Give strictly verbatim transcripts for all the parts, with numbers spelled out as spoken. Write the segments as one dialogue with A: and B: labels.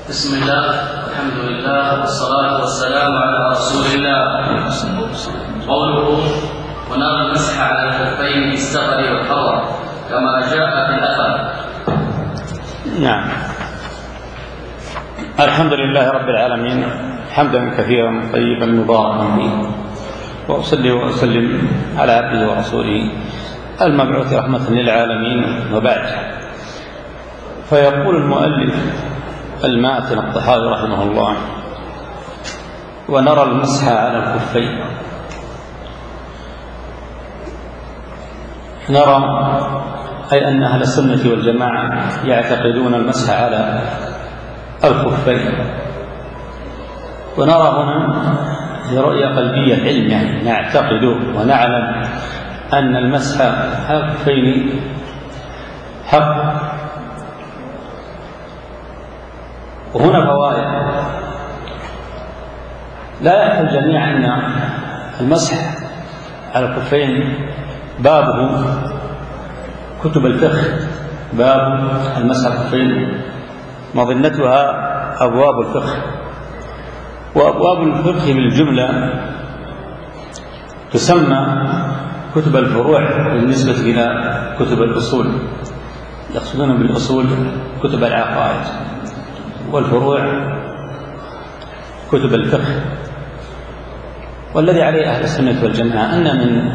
A: بسم الله والحمد لله والصلاة والسلام على رسول الله. قوله ونرى المسح على الخفين في السفر والحضر كما جاء في الأثر.
B: نعم. الحمد لله رب العالمين حمدا كثيرا طيبا مباركا فيه، وأصلي وأسلم على عبده ورسوله المبعوث رحمة للعالمين، وبعد. فيقول المؤلف الماتن الطحاوي رحمه الله: ونرى المسح على الخفين. نرى أي أن أهل السنة والجماعة يعتقدون المسح على الخفين، ونرى هنا رؤية قلبية علمية، نعتقد ونعلم أن المسح على الخفين حق. وهنا فوائد. لا يعرف الجميع أن المسح على الخفين بابه كتب الفقه، باب المسح على الخفين مظنتها أبواب الفقه، وأبواب الفقه بالجملة تسمى كتب الفروع بالنسبة إلى كتب الأصول. يقصدون بالأصول كتب العقائد، والفروع كتب الفقه. والذي عليه أهل السنة والجماعة أن من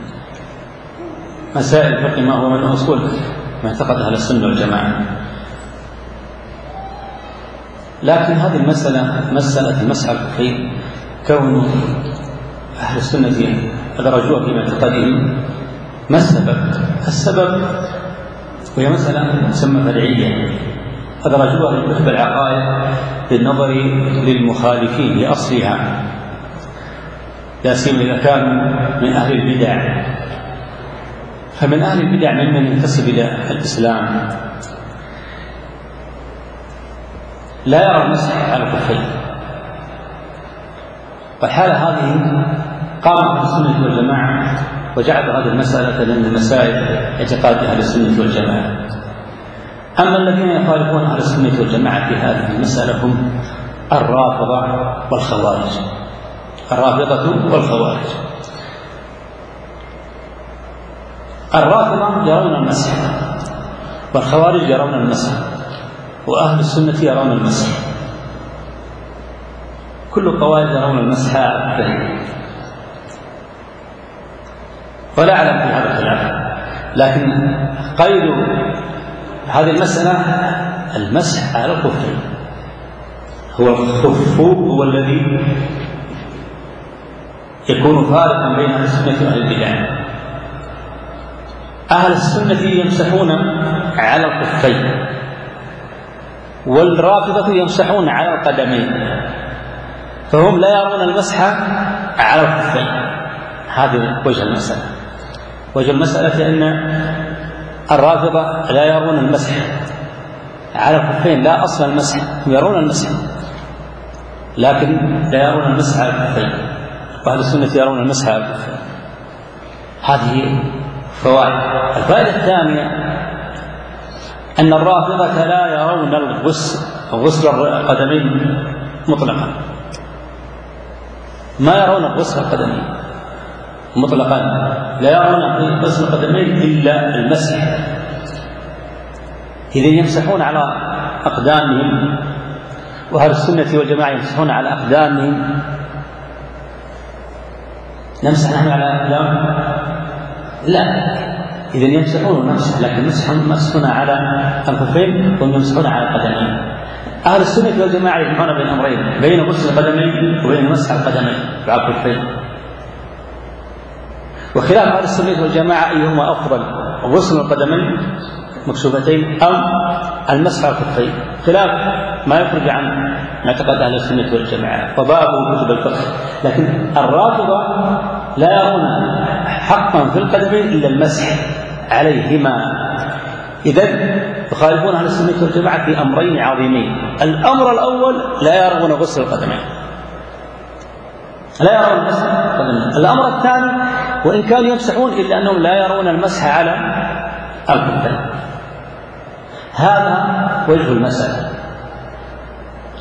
B: مسائل الفقه ما هو من أصول ما اعتقد أهل السنة والجماعة. لكن هذه المسألة، مسألة المسح على الخفين، كون أهل السنة أدرجوها في معتقدهم، ما السبب؟ السبب وهي مسألة تسمى فرعية، أدرجوها في كتب العقائد بالنظر للمخالفين لأصلها، لا سيما إذا كانوا من أهل البدع. فمن أهل البدع ممن ينتسب إلى الإسلام لا يرى المسح على الخفين. والحالة هذه قام أهل السنة والجماعة وجعل هذه المسألة من مسائل اعتقاد أهل السنة والجماعة. أما الذين يخالفون أهل السنة والجماعة في هذه المسألة هم الرافضة والخوارج. الرافضة والخوارج. الرافضة يرون المسح، والخوارج يرون المسح، وأهل السنة يرون المسح. كل الطوائف يرون المسح على، ولا أعلم في هذا الخلاف. لكن قيد هذه المسألة المسح على الخفين. هو الخف هو الذي يكون فارقا بين أهل السنة وأهل البدع. أهل السنة يمسحون على الخفين، والرافضة يمسحون على القدمين، فهم لا يرون المسح على الخفين. هذا وجه المسألة. وجه المسألة أن الرافضة لا يرون المسح على الخفين، لا أصل المسح، يرون المسح لكن لا يرون المسح على الخفين، وأهل السنة يرون المسح على الخفين. هذه فوائد. الفائدة الثانية أن الرافضة لا يرون الغسل غسل القدمين مطلقا، ما يرون غسل القدمين مطلقا، لا يرون غسل القدمين إلا المسح. إذن يمسحون على أقدامهم، وأهل السنة والجماعة يمسحون على أقدامهم. نمسح نحن على أقدام؟ لا. إذن يمسحون ونمسح، لكن مسحنا على الخفين وهم يمسحون على القدمين. أهل السنة والجماعة يجمعون بين أمرين، بين غسل القدمين وبين مسح القدمين على الخفين. وخلاف أهل السنة والجماعة أيهما أفضل، غسل القدمين مكشوفتين أم المسح على الخفين، خلاف ما يخرج عن معتقد أهل السنة والجماعة وبابه كتب الفقه. لكن الرافضة لا يرون حقا في القدمين إلا المسح عليهما. إذن يخالفون أهل السنة والجماعة في أمرين عظيمين. الأمر الأول لا يرون غسل القدمين، لا يرون المسح على القدمين. الأمر الثاني وإن كانوا يمسحون إلا أنهم لا يرون المسح على الخفين. هذا وجه المسألة.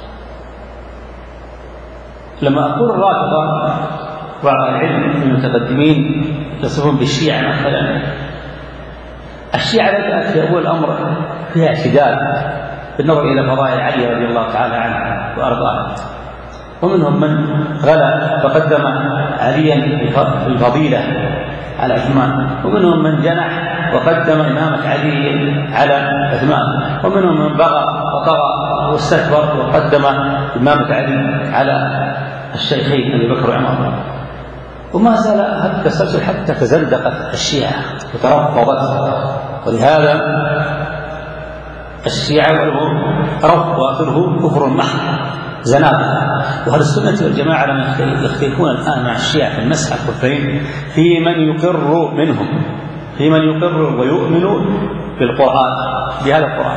B: لما أقول الرافضة بعض العلم المتقدمين يصفون بالشيعة مثلا، الشيعة بدأت في أول الأمر فيها اعتدال بالنظر إلى فضائل علي رضي الله تعالى عنه وأرضاه، ومنهم من غلا فقدم عليا بالفضيلة على عثمان، ومنهم من جنح وقدم إمامة علي على عثمان، ومنهم من بغى وطغى واستكبر وقدم إمامة علي على الشيخين أبي بكر وعمر. وما زال هذا التسلسل حتى تزندقت الشيعة وترفضت، ولهذا الشيعة رفض واخره كفر محض زنادقة. وأهل السنة والجماعة لم يختلفون الآن مع الشيعة في المسح الكفرين في من يقر منهم، في من يقر ويؤمن بالقرآن بهذا القرآن،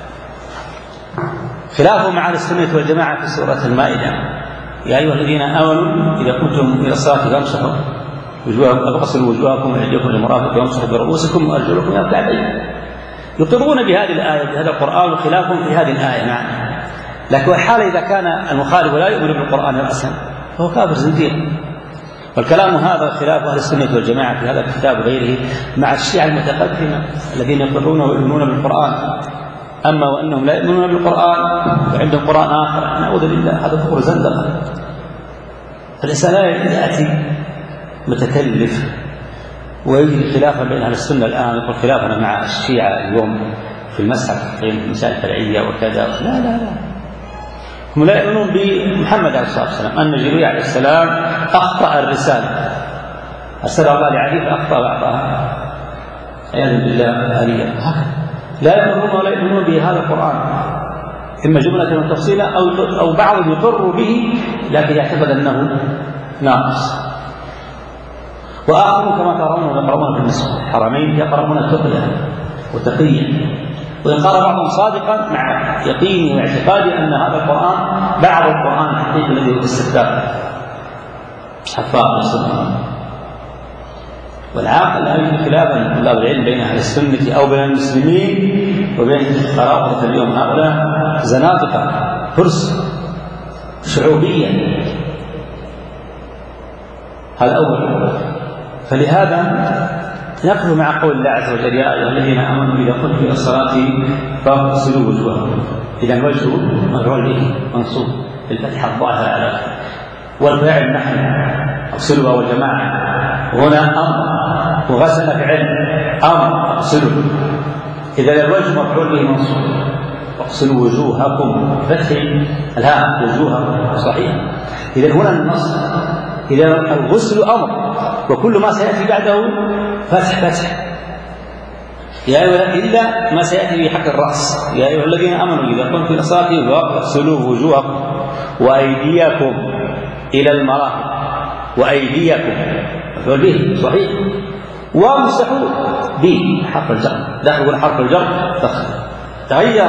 B: خلافه مع أهل السنة والجماعة في سورة المائدة: يا أيها الذين آمنوا إذا قمتم إلى الصلاة فامسحوا وجوهكم فاغسلوا وجوهكم وأيديكم إلى المرافق وامسحوا برؤوسكم وأرجلكم إلى الكعبين. يقرون بهذه الآية بهذا القرآن وخلافهم في هذه الآية نعم، لكن الحال إذا كان المخالف لا يؤمن بالقرآن رأسا فهو كافر زنديق. والكلام هذا خلاف أهل السنة والجماعة في هذا الكتاب وغيره مع الشيعة المتقدمة الذين يقرون ويؤمنون بالقرآن. أما وأنهم لا يؤمنون بالقرآن وعندهم قرآن آخر نعوذ بالله، هذا كفر زندقة. الإنسان لا يأتي متكلف ويجري خلافا بين أهل السنة الآن يقول خلافنا مع الشيعة اليوم في المسح في مسائل فرعية وكذا، لا لا لا، هم لا يؤمنون بمحمد عليه الصلاة والسلام أن جبريل عليه السلام أخطأ الرسالة، أرسل الله لعلي فأخطأ بعضها عياذا بالله آلية، لا يؤمنون ولا يؤمنون بهذا القرآن، إما جملة وتفصيلا أو أو بعض يقر به لكن يعتقد أنه ناقص. وآخرون كما ترون يقرؤون في المسجد الحرمين يقرؤون تقيا وتقيا، وإن قال بعضهم صادقا مع يقينه واعتقاده أن هذا القرآن بعض القرآن الحقيقي الذي هو الاستخدام حفاظ السنة. والعاقل لا يوجد خلافا من طلاب العلم بين أهل السنة أو بين المسلمين وبين قرابة اليوم، هؤلاء زنادقة فرس شعوبية، هذا أول. فلهذا نقف مع قول الله عز وجل: يا أيها الذين آمنوا إذا قمتم إلى الصلاة فاغسلوا وجوهكم. إذا الوجه مفعول به منصوب بالفتحة الظاهرة على الآخر، والفاعل نحن اغسلوا والجماعة، هنا أمر وغسل فعل أمر اغسلوا، إذا الوجه مفعول به منصوب اغسلوا وجوهكم فتح الهاء وجوهكم صحيح. إذا هنا النص، إذا الغسل أمر وكل ما سيأتي بعده فتح فتح يا أيها إلا ما سيأتي في حق الرأس: يا أيها الذين آمنوا إذا قمتم إلى الصلاة فاغسلوا وجوهكم وأيديكم إلى المرافق، وأيديكم مفعول به صحيح، وامسحوا به حرف الجر، دخلوا حرف الجر تغير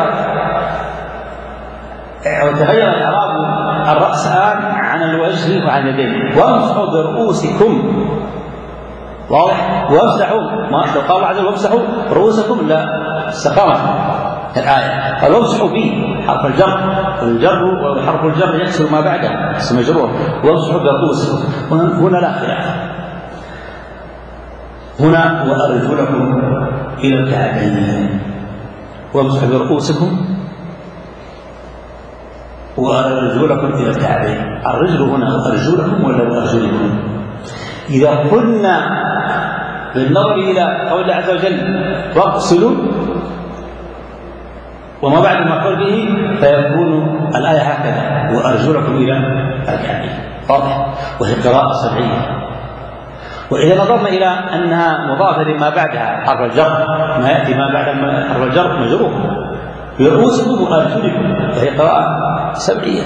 B: أو تغير الإعراب الرأس الآن عن الوجه وعن اليدين. وامسحوا برؤوسكم، واضح؟ وامسحوا ما لو قال عز وجل وامسحوا رؤوسكم لا استقامت الآية، قال وامسحوا به حرف الجر، والجر وحرف الجر يكسر ما بعده اسم مجرور، وامسحوا برؤوسكم. هنا لا خلاف، هنا وأرجلكم إلى الكعبين، وامسحوا برؤوسكم وأرجلكم إلى الكعبين. الرجل هنا أرجلكم ولا أرجلكم؟ إذا قلنا بالنظر إلى قول الله عز وجل واغسلوا وما بعد المفعول به فيكون الآية هكذا: وأرجلكم إلى الكعبين، واضح؟ وهي قراءة سبعية. وإذا نظرنا إلى أنها مضافة لما بعدها حرف الجر، ما يأتي ما بعد حرف الجر مجرور، برؤوسكم وأرجلكم، وهي قراءة سبعية،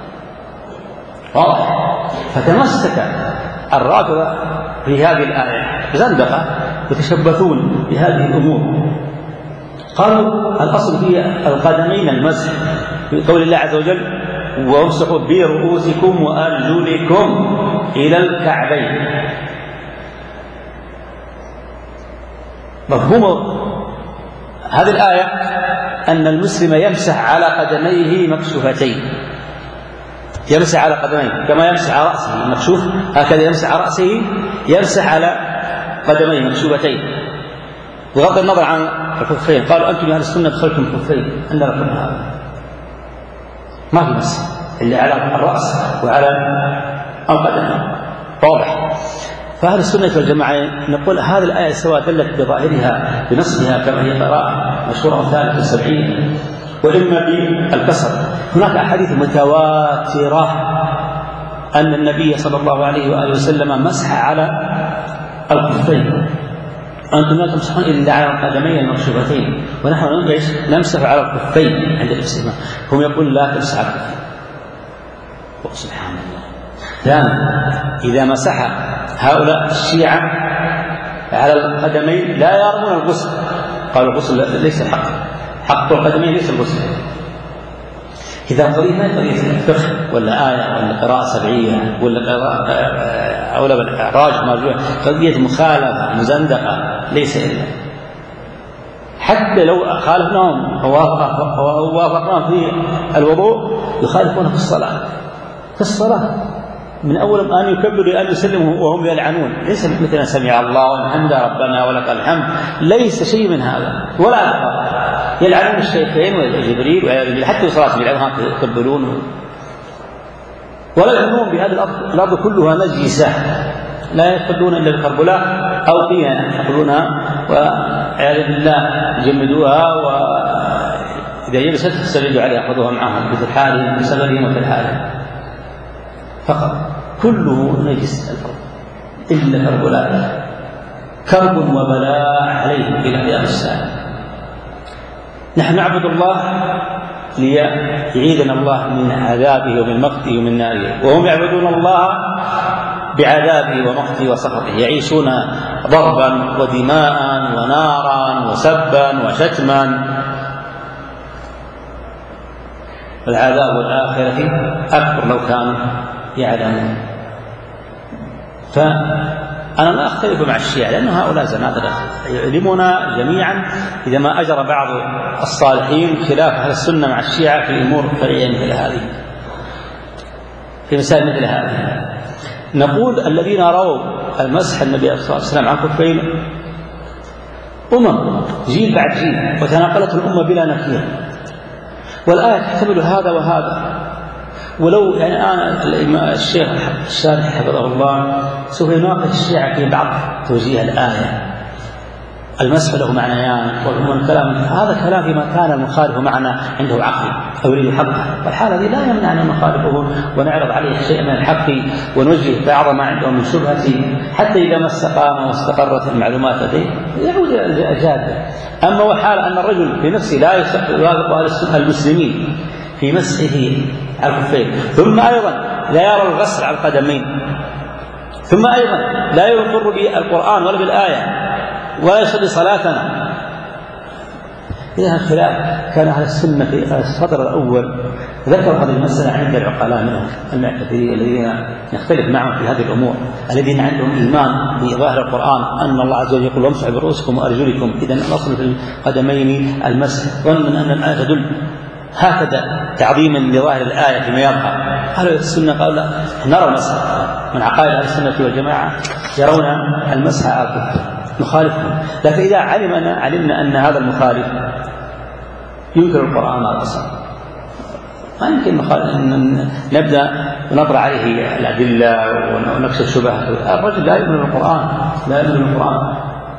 B: واضح؟ فتمسك الرافضة في هذه الآية زندقة يتشبثون بهذه الأمور. قالوا الأصل في القدمين المسح في قول الله عز وجل: وامسحوا برؤوسكم وأرجلكم إلى الكعبين. مفهوم هذه الآية أن المسلم يمسح على قدميه مكشوفتين، يمسح على قدميه كما يمسح على رأسه المكشوف، هكذا يمسح على رأسه، يمسح على قدميه مكشوفتين بغض النظر عن الخفين. قالوا أنتم يا أهل السنة دخلتم الخفين، أن لكم هذا ما في مسح إلا على الرأس وعلى القدم، واضح. فأهل السنة والجماعة نقول هذه الآية سواء دلت بظاهرها بنصها كما هي قراءة مشهورة ثالث السبعين وإما بالكسر. هناك أحاديث متواترة أن النبي صلى الله عليه وآله وسلم مسح على الخفين، أنتم لا تمسحون إلا على القدمين المكشوفتين، ونحن نمسح على الخفين عند الابتسامة. هم يقول لا تمسح على الخفين. سبحان الله. ثانيا إذا مسح هؤلاء الشيعة على القدمين لا يرون الغسل، قالوا الغسل ليس حق، حق القدمين ليس الغسل. إذا قضية ما قضية فقه ولا آية ولا قراءة سبعية ولا قراءة أولى بالإعراج موجودة، قضية مخالفة مزندقة ليس إلا. حتى لو خالفناهم ووافقناهم في الوضوء يخالفون في الصلاة، في الصلاة من أول أن يكبروا أن يسلموا وهم يلعنون، ليس مثل سمع الله والحمد ربنا ولك الحمد، ليس شيء من هذا ولا أكبر. يلعنون الشيخين وجبريل وجبريل حتى صلاة يلعنون يكبرون، ولا يؤمنون بهذه الأرض، الأرض كلها نجسة لا يفقدون إلا الكربلاء أو طينا يأخذونها وعياذ بالله يجمدوها، وإذا يبست تستجدوا عليها يأخذوها معهم مثل حالهم بسببهم ومثل حالهم فقط، كله نجس الأرض إلا كربلاء، كرب وبلاء عليهم إلى قيام الساعة. نحن نعبد الله ليعيذنا الله من عذابه ومن مقته ومن ناره، وهم يعبدون الله بعذابه ومقته وسخطه، يعيشون ضربا ودماء ونارا وسبا وشتما. العذاب الآخرة أكبر لو كانوا يعلمون. فأنا لا أختلف مع الشيعة لأن هؤلاء زنادقة يعلمنا جميعا إذا ما أجر بعض الصالحين خلاف أهل السنة مع الشيعة في أمور فرعية مثل هذه، في مسائل مثل هذه. نقول الذين رأوا المسح النبي صلى الله عليه وسلم عن كفين أمم جيل بعد جيل، وتناقلت الأمة بلا نكير، والآية تحتمل هذا وهذا. ولو يعني أنا الشيخ الشارح حفظه الله سوف يناقش الشيعة في بعض توجيه الآية، المسح له معنيان والأمم كلام، هذا كلام فيما كان المخالف معنا عنده عقل أو يريد حقه، والحالة دي لا يمنع أن نخالفه ونعرض عليه شيء من الحق ونوجه بعض ما عنده من شبهة، حتى إذا ما استقام واستقرت المعلومات لديه يعود إلى الجادة. أما وحال أن الرجل في نفسه لا يوافق المسلمين في مسحه على الخفين، ثم أيضا لا يرى الغسل على القدمين، ثم أيضا لا يقر بالقرآن ولا بالآية ولا يصلي صلاتنا، إذا الخلاف كان أهل السنة في الصدر الأول ذكر هذه المسألة عند العقلاء منهم المعتبرين الذين نختلف معهم في هذه الأمور، الذين عندهم إيمان بظاهر القرآن أن الله عز وجل يقول وامسحوا برؤوسكم وأرجلكم، إذن الأصل في القدمين المسح، ظنا أن الآية تدل هكذا تعظيما لظاهر الآية فيما يظهر. أهل السنة قالوا لا نرى المسح، من عقائد أهل السنة والجماعة يرون المسح على الكفر، نخالفهم. لكن إذا علمنا علمنا أن هذا المخالف ينكر القرآن على الأصل، ما يمكن نبدأ نطرح عليه الأدلة ونكشف شبهته. الرجل لا يؤمن بالقرآن، لا يؤمن بالقرآن.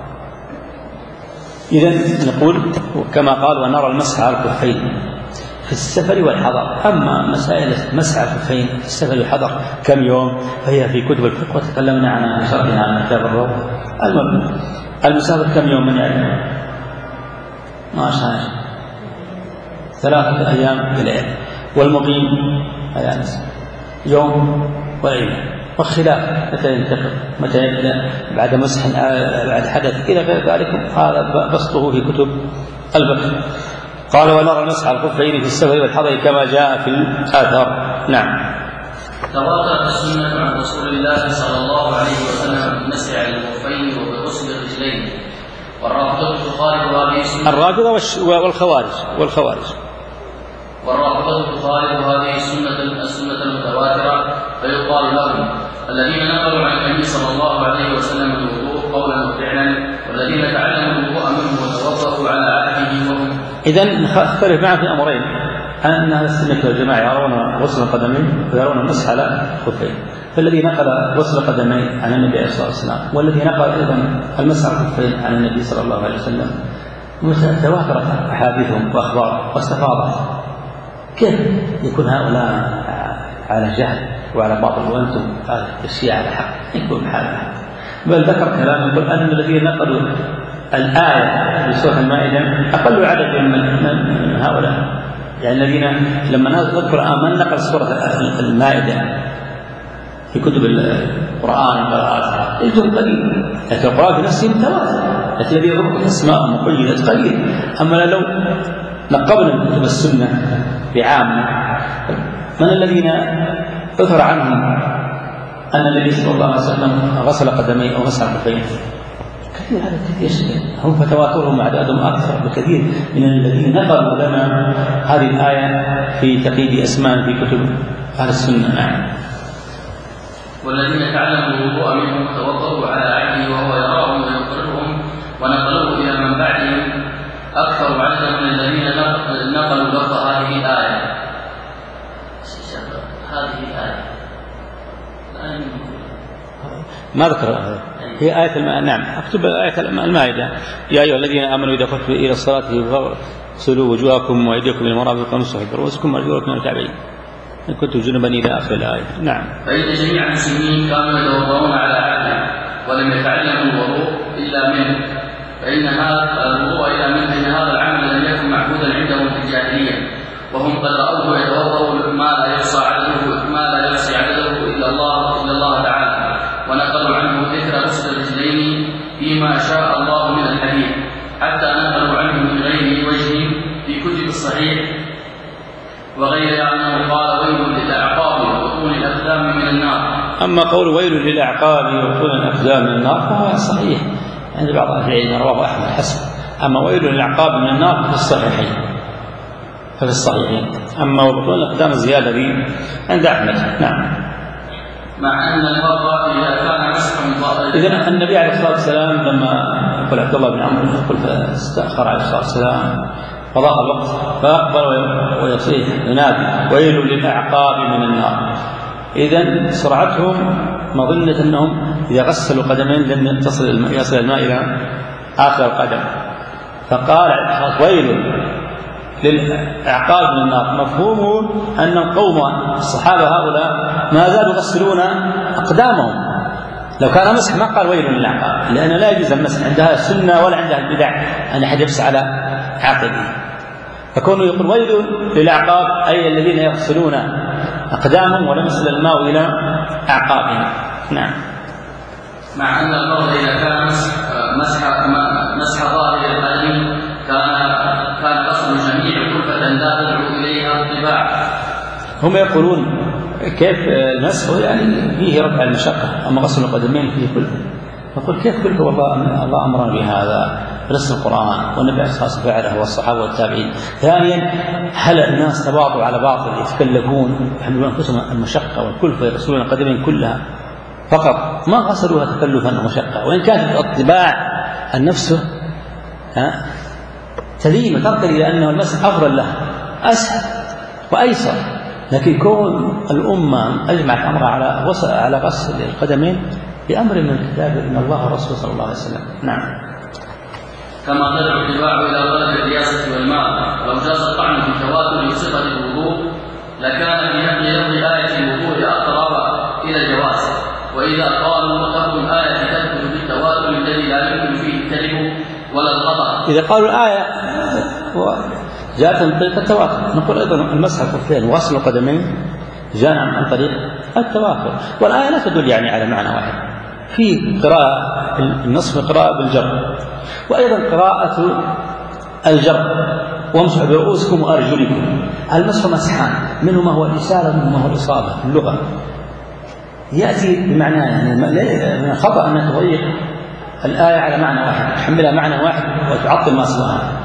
B: إذن نقول كما قال ونرى المسح على الكفين في السفر والحضر. أما مسائل مسح الكفين في السفر والحضر كم يوم فهي في كتب الفقه وتكلمنا عنها شرحنا عن كتاب الروض. المهم المسافر كم يوم من يعلم؟ ما شاء ثلاثة أيام بليل، والمقيم أيام يوم وليلة، والخلاف متى ينتقل متى يبدأ بعد مسح بعد حدث إلى غير ذلك، هذا بسطه في كتب الفقه. قال ونرى المسح على الخفين في السفر والحضر كما جاء في الآثار. نعم.
A: تواترت السنة عن رسول الله صلى الله عليه وسلم بالمسح على الخفين وبغسل الرجلين، والرافضة تخالف هذه السنة.
B: الرافضة والخوارج والخوارج
A: والرافضة تخالف هذه السنة السنة المتواترة فيقال لهم الذين نقلوا عن النبي صلى الله عليه وسلم الوضوء قولا وفعلا والذين تعلموا الوضوء منه وتوضأوا على عهده وهم.
B: إذن نختلف معه في أمرين، أن أهل السنة والجماعة يرون غسل القدمين ويرون المسح على الخفين، فالذي نقل غسل القدمين عن النبي عليه الصلاة والسلام والذي نقل أيضا المسح على الخفين عن النبي صلى الله عليه وسلم تواترت أحاديثهم وأخبار واستفاضت، كيف يكون هؤلاء على جهل وعلى باطل وأنتم الشيعة على حق؟ يكون حال حق. بل ذكر كلام يقول أن الذين نقلوا الآية في سورة المائدة أقل عدد من هؤلاء، يعني الذين لما نذكر من نقل سورة المائدة في كتب القرآن والقراءات يجب قليل، لكن القرآن في نفسه متواتر، لكن الذي يضرب اسماء مقيدة قليل. أما لو نقبنا كتب السنة بعامة، من الذين أثر عنهم أن النبي صلى الله عليه وسلم غسل قدميه أو مسح كفيه؟ كثير، هذا كثير، هم فتواترهم أعدادهم أكثر بكثير من الذين نقلوا لنا هذه الآية في تقييد أسماء في كتب أهل السنة. نعم.
A: والذين تعلموا الوضوء منهم وتوضأوا على عهده وهو يراهم ويقررهم ونقلوه إلى من بعدهم أكثر عددا من الذين نقلوا لفظ هذه الآية. هذه الآية
B: ما ذكر هي آية الماء. نعم، أكتب آية المائدة: يا أيها الذين آمنوا إذا قمتم إلى الصلاة فاغسلوا وجوهكم وأيديكم إلى المرافق وامسحوا برؤوسكم وأرجلكم إلى الكعبين إن كنتم جنبا إلى آخر الآية. نعم.
A: فإن جميع المسلمين كانوا يتوضؤون على عهده ولم يتعلموا الوضوء إلا منه، فإن هذا الوضوء إلا منه فإن هذا العمل لم يكن معبودا عندهم في الجاهلية، وهم قد رأوه يتوضأ ما لا يحصى عدده ما لا يحصي عدده إلا الله إلا الله تعالى، ونقلوا عنه ذكر غسل الرجلين فيما شاء الله من الحديث، حتى نقلوا عنه من غير وجه في كتب الصحيح وغيرها أنه قال: ويل للأعقاب وطول الأقدام من النار.
B: أما قول ويل للأعقاب وطول الأقدام من النار فهو صحيح عند بعض أهل العلم، رواه أحمد حسن. أما ويل للأعقاب من النار في الصحيحين ففي الصحيحين أما وطول الأقدام الزيادة دي عند أحمد. نعم.
A: مع أن المرأة إذا كان مسحا
B: إذن النبي عليه الصلاة والسلام لما يقول عبد الله بن عمرو يقول فاستأخر عليه الصلاة والسلام فضاق الوقت فأقبل ويصيح ينادي: ويل للأعقاب من النار. إذن سرعتهم مظنة أنهم إذا غسلوا قدمين لم يصل يصل الماء إلى آخر القدم، فقال ويل للأعقاب من النار. مفهومه أن القوم الصحابة هؤلاء ما زالوا يغسلون أقدامهم، لو كان مسح ما قال ويل للأعقاب، لأن لا يجوز المسح عندها السنة ولا عندها البدع أن أحد يمسح على عقبه، فكونه يقول ويل للأعقاب أي الذين يغسلون أقدامهم ولم يصل الماء إلى أعقابهم. نعم.
A: مع أن الفرض إذا كان مسح مسح ظاهر القدم كان كان غسل جميع كلفة لا تدعو إليها الطباع.
B: هم يقولون كيف المسح يعني فيه رفع المشقة، أما غسل القدمين فيه كلفة. نقول كيف كلفة؟ والله الله أمرنا بهذا نص القرآن والنبي عليه الصلاة والسلام فعله والصحابة والتابعين. ثانيا، هل الناس تباطؤوا على باطل يتكلفون يحملون أنفسهم المشقة والكلفة يغسلون القدمين كلها فقط ما غسلوها تكلفا ومشقة، وإن كانت الطباع النفس تليم ترتدي لأنه المسح أفضل له أسهل وأيسر، لكن كون الأمة أجمعت أمرها على غسل على غسل القدمين بأمر من الكتاب من الله ورسوله صلى الله عليه وسلم. نعم.
A: كما تدعو الطباع إلى طلب الرياسة والمال، ولو جاز الطعن في تواتر صفة الوضوء لكان في نقل لفظ آية الوضوء أقرب إلى الجواز، وإذا قالوا لفظ الآية تثبت بالتواتر الذي لا يمكن فيه الكذب ولا الخطأ.
B: إذا قالوا الآية جاءت من طريق التواتر نقول أيضا المسح الكفين وغسل القدمين جاء عن طريق التواتر، والآية لا تدل يعني على معنى واحد، في قراءة النصف قراءة بالجر، وأيضا قراءة الجر وامسحوا برؤوسكم وأرجلكم. المسح مسحان، منه ما هو الإسالة ومنه ما هو الإصابة في اللغة، يأتي بمعنى يعني من الخطأ أن تضيق الآية على معنى واحد، تحملها معنى واحد وتعطل ما سواها.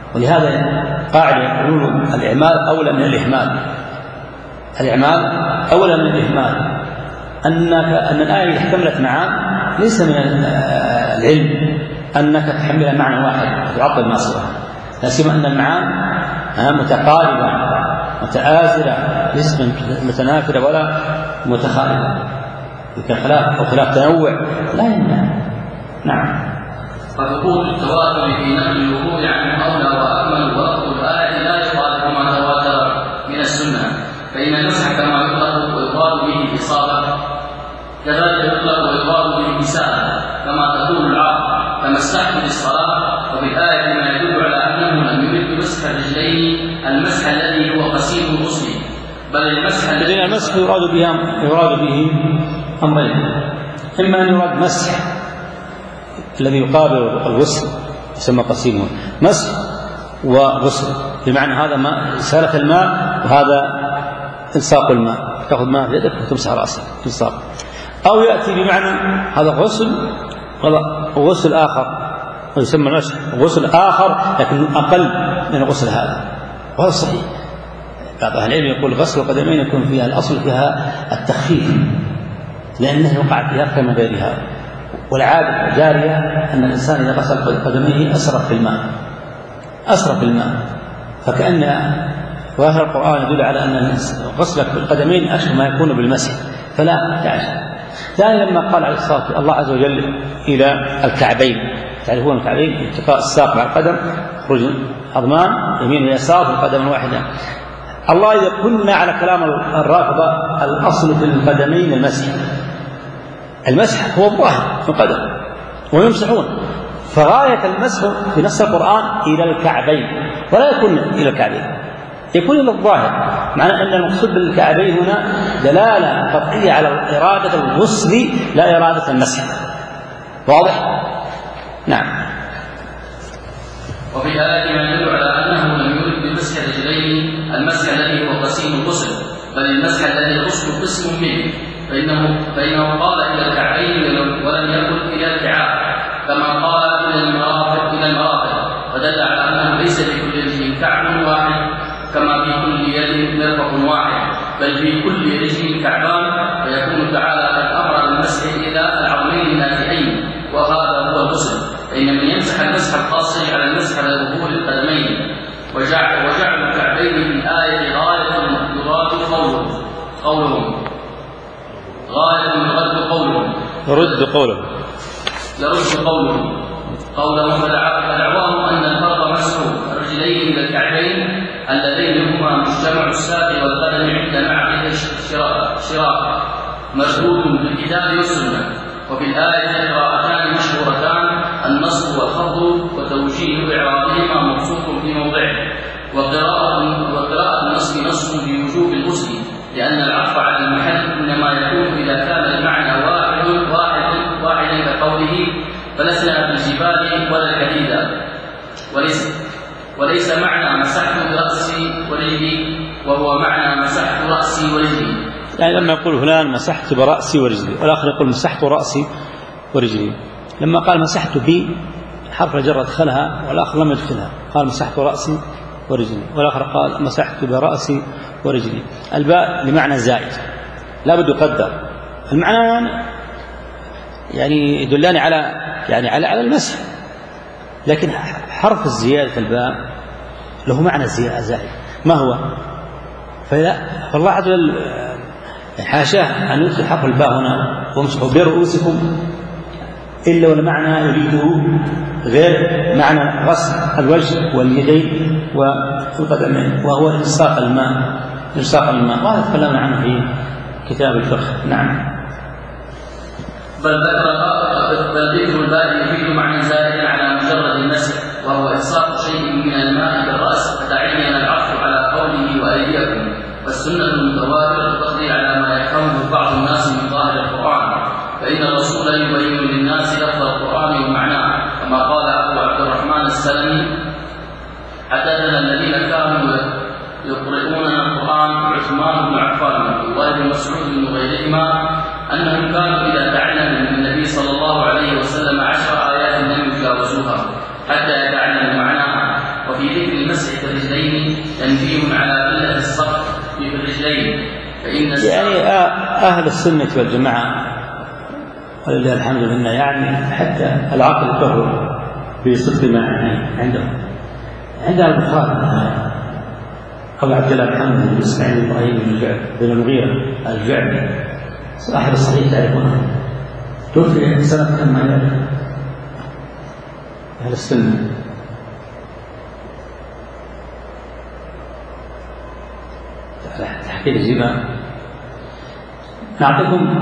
B: ولهذا قاعدة يقولون الإعمال أولى من الإهمال. الإعمال أولى من الإهمال. أنك أن الآية احتملت معان ليس من العلم أنك تحمل معنى واحد وتعطل ما سواه، لا سيما أن المعان متقاربة متآزرة ليست متنافرة ولا متخالفة، يمكن خلاف أو خلاف تنوع لا يمنع. نعم.
A: فثبوت التواتر في نقل الوقوع عنه أولى وأكمل، ولفظ الآية لا يخالف ما تواتر من السنة، فإن المسح كما يطلق ويراد به إصابة كذلك يطلق ويراد به إساءة كما تقول العرب فمسحت للصلاة، وفي الآية ما يدل على أنه لم يرد مسح الرجلين المسح الذي هو قسيم الغسل، بل المسح الذي
B: المسح يراد به يراد به أمرين: إما أن يراد مسح الذي يقابل الغسل يسمى قسيمه، مسح وغسل، بمعنى هذا ما سالة الماء وهذا إلصاق الماء، تأخذ ماء في يدك وتمسح رأسك إلصاق، أو يأتي بمعنى هذا غسل غسل آخر ويسمى المسح غسل آخر لكن أقل من الغسل هذا، وهذا صحيح. بعض أهل العلم يقول غسل القدمين يكون فيها الأصل فيها التخفيف لأنه يقع فيها كما غيرها، والعادة الجارية أن الإنسان إذا غسل قدميه أسرف في الماء أسرف في الماء فكأن ظاهر القرآن يدل على أن غسل القدمين أشبه ما يكون بالمسح، فلا تعجل. ثانيا لما قال عليه الصلاة والسلام الله عز وجل إلى الكعبين، تعرفون الكعبين التقاء الساق مع القدم، خروج عظمان يمين ويسار في القدم الواحدة. الله إذا كنا على كلام الرافضة الأصل في القدمين المسح، المسح هو الظاهر في القدم ويمسحون، فغاية المسح في نص القرآن إلى الكعبين ولا يكون إلى الكعبين، يكون إلى الظاهر، معنى أن المقصود بالكعبين هنا دلالة قطعية على إرادة الغسل لا إرادة المسح. واضح؟ نعم.
A: وفي الآية ما يدل على أنه لم يرد بمسح الرجلين المسح الذي هو قسيم الغسل، بل المسح الذي الغسل قسم منه، فإنه, فإنه قال إلى الكعبين ولم يقل إلى الكعاب، كما قال إلى المرافق إلى المرافق، ودل على أنه ليس لكل رجل كعب واحد كما في كل يد مرفق واحد، بل في كل رجل كعبان، فيكون تعالى قد أمر بالمسح إلى العظمين الناتئين، وهذا هو الغسل، فإن من يمسح المسح الخاص على المسح على ظهور القدمين، وجعل, وجعل الكعبين في الآية غاية يراد قوله قولهم غاية يرد قولهم
B: يرد قولهم
A: يرد قولهم قولهم فدعواهم أن الفرض مسح الرجلين إلى الكعبين اللذين هما مجتمع الساق والقدم عند معرفة الشراك مردود بالكتاب والسنة. وفي الآية قراءتان مشهورتان النصب والخفض وتوجيه إعرابهما موصوف في موضعه، وقراءة وقراءة النصب نص في وجوب الغسل، لأن العطف على المحل إنما يكون إذا كان المعنى واحد واحد واحدا كقوله فلسنا بالجبال ولا الحديد، وليس وليس معنى مسحت رأسي ورجلي، وهو معنى مسحت رأسي ورجلي.
B: يعني لما يقول فلان مسحت برأسي ورجلي، والآخر يقول مسحت رأسي ورجلي، لما قال مسحت بي حرف الجر أدخلها والآخر لم يدخلها، قال مسحت رأسي ورجلي، والآخر قال مسحت برأسي ورجلي. الباء لمعنى زائد لا بد يقدر، المعنى يعني يدلان على يعني على على المسح، لكن حرف الزيادة الباء له معنى زائد ما هو؟ فلا فالله عز وجل حاشاه أن يدخل حرف الباء هنا وامسحوا برؤوسكم إلا والمعنى يريده غير معنى غسل الوجه واليدين والقدمين، وهو إلصاق الماء إلصاق الماء، وهذا تكلمنا عنه في كتاب الفقه. نعم.
A: بل بل ذكر الباء يفيد معنى زائد على مجرد المسح، وهو إلصاق شيء من الماء بالرأس، فتعين العطف على قوله وأيديكم، والسنة المتواترة تقضي على ما يفهمه بعض الناس من ظاهر القرآن، فإن الرسول يبين للناس لفظ القرآن ومعناه، كما قال أبو عبد الرحمن السلمي حدثنا الذين كانوا يقرؤوننا القرآن عثمان بن عفان وابن مسعود وغيرهما أنهم كانوا إذا تعلموا من النبي صلى الله عليه وسلم عشر آيات لم يجاوزوها حتى يتعلموا معناها. وفي السجدتين تنبيه على قلة الصف في الرجلين، فإن
B: يعني أهل السنة والجماعة ولله الحمد لله يعني حتى العقل الطهر بصدق ما عندهم. عند البخاري أبو عبد الله محمد بن إسماعيل إبراهيم بن المغيرة الجعبي صاحب الصحيح تعرفونه، توفي سنة كم ما يعرف أهل السنة. تحكي الجبال نعطيكم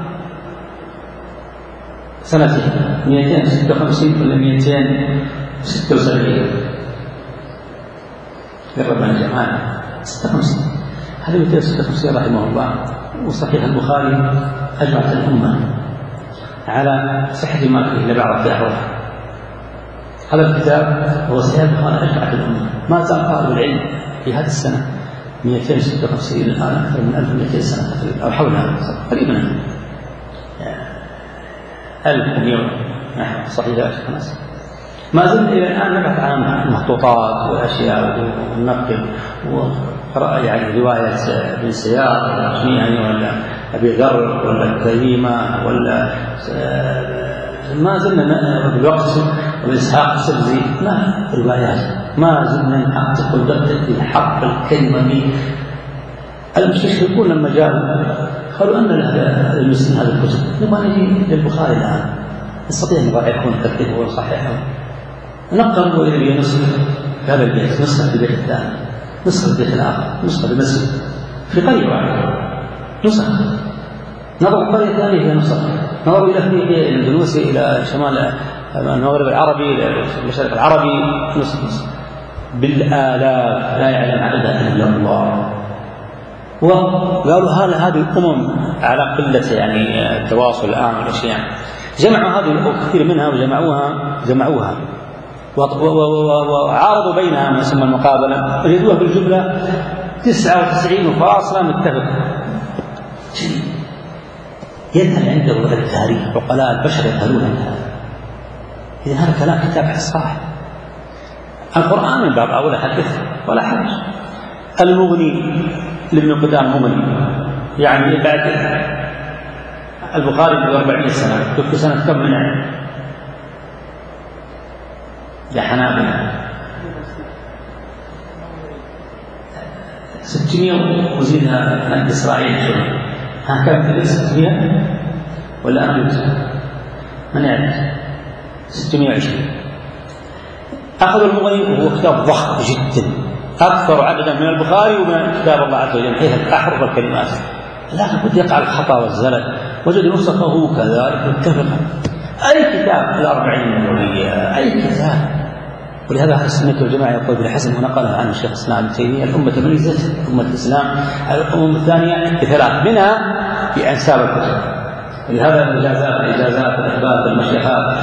B: سنة مئتين وستة وخمسين ولا مئتين وستة وسبعين يقرب عن جمعنا ستة وخمسين. هذا مئتين وستة وخمسين رحمه الله. وصحيح البخاري أجمعت الأمة على صحة ما فيه لبعض الأحرف. هذا الكتاب هو صحيح البخاري أجمعت الأمة. ما زال طالب العلم في هذه السنة مئتين وستة وخمسين الآن أكثر من ألف ومئتين سنة تقريبا أو حولها قريبا ألف ومئة صحيح الناس. ما زلنا إلى الآن نبحث عن المخطوطات والأشياء والنقل وقراءة يعني رواية ابن سيار ولا أبي ذر ولا كريمة ولا ما زلنا بالوقت وإسحاق السبزي ما روايات ما زلنا نحقق ودقق في حق الكلمة به. المستشرقون لما جاءوا قالوا أن المسلم هذا الكتب نبغى نجي للبخاري الآن نستطيع أن نضعفون ترتيبه وصحيحه. نقروا إلى بي نسخة هذا البيت، نسخة في البيت الثاني، نسخة في البيت الآخر، نسخة في المسجد في قرية واحدة نسخة. نظروا قرية ثانية إلى نسخة، نظروا إلى أفريقيا إلى اندونيسيا إلى شمال المغرب العربي إلى المشرق العربي نسخة نسخة بالآلاف لا يعلم عددها إلا الله. وقالوا هذا هذه الأمم على قلة يعني التواصل الآن والأشياء جمعوا هذه كثير منها وجمعوها جمعوها وعارضوا بينها ما يسمى المقابلة وجدوها بالجملة تسعة وتسعين فاصلة متفقة. يذهل عنده التاريخ عقلاء البشر يقولون هذا. إذا هذا كلام كتاب صح. القرآن من باب أولى حدث ولا حرج. المغني لابن قدامة مغني يعني بعد البخاري بأربعين سنة توفي سنة كم من عنه يا حنابلة ستمائة وزيدها عند إسرائيل شوي ها كم في ستمائة ولا أمد من يعرف ستمائة وعشرين. أخذ المغني وهو كتاب ضخم جدا أكثر عددا من البخاري ومن كتاب الله عز وجل حيث الأحرف والكلمات لكن قد يقع الخطأ والزلل. وجد نسخه كذلك متفقا. أي كتاب الأربعين النووية أي كتاب. ولهذا أهل السنة والجماعة يقول ابن حزم ونقلها عن الشيخ الإسلام ابن تيمية الأمة ميزت أمة الإسلام الأمم الثانية بثلاث منها بأنساب الكتب. ولهذا الإجازات الإجازات الإحباب المشيخات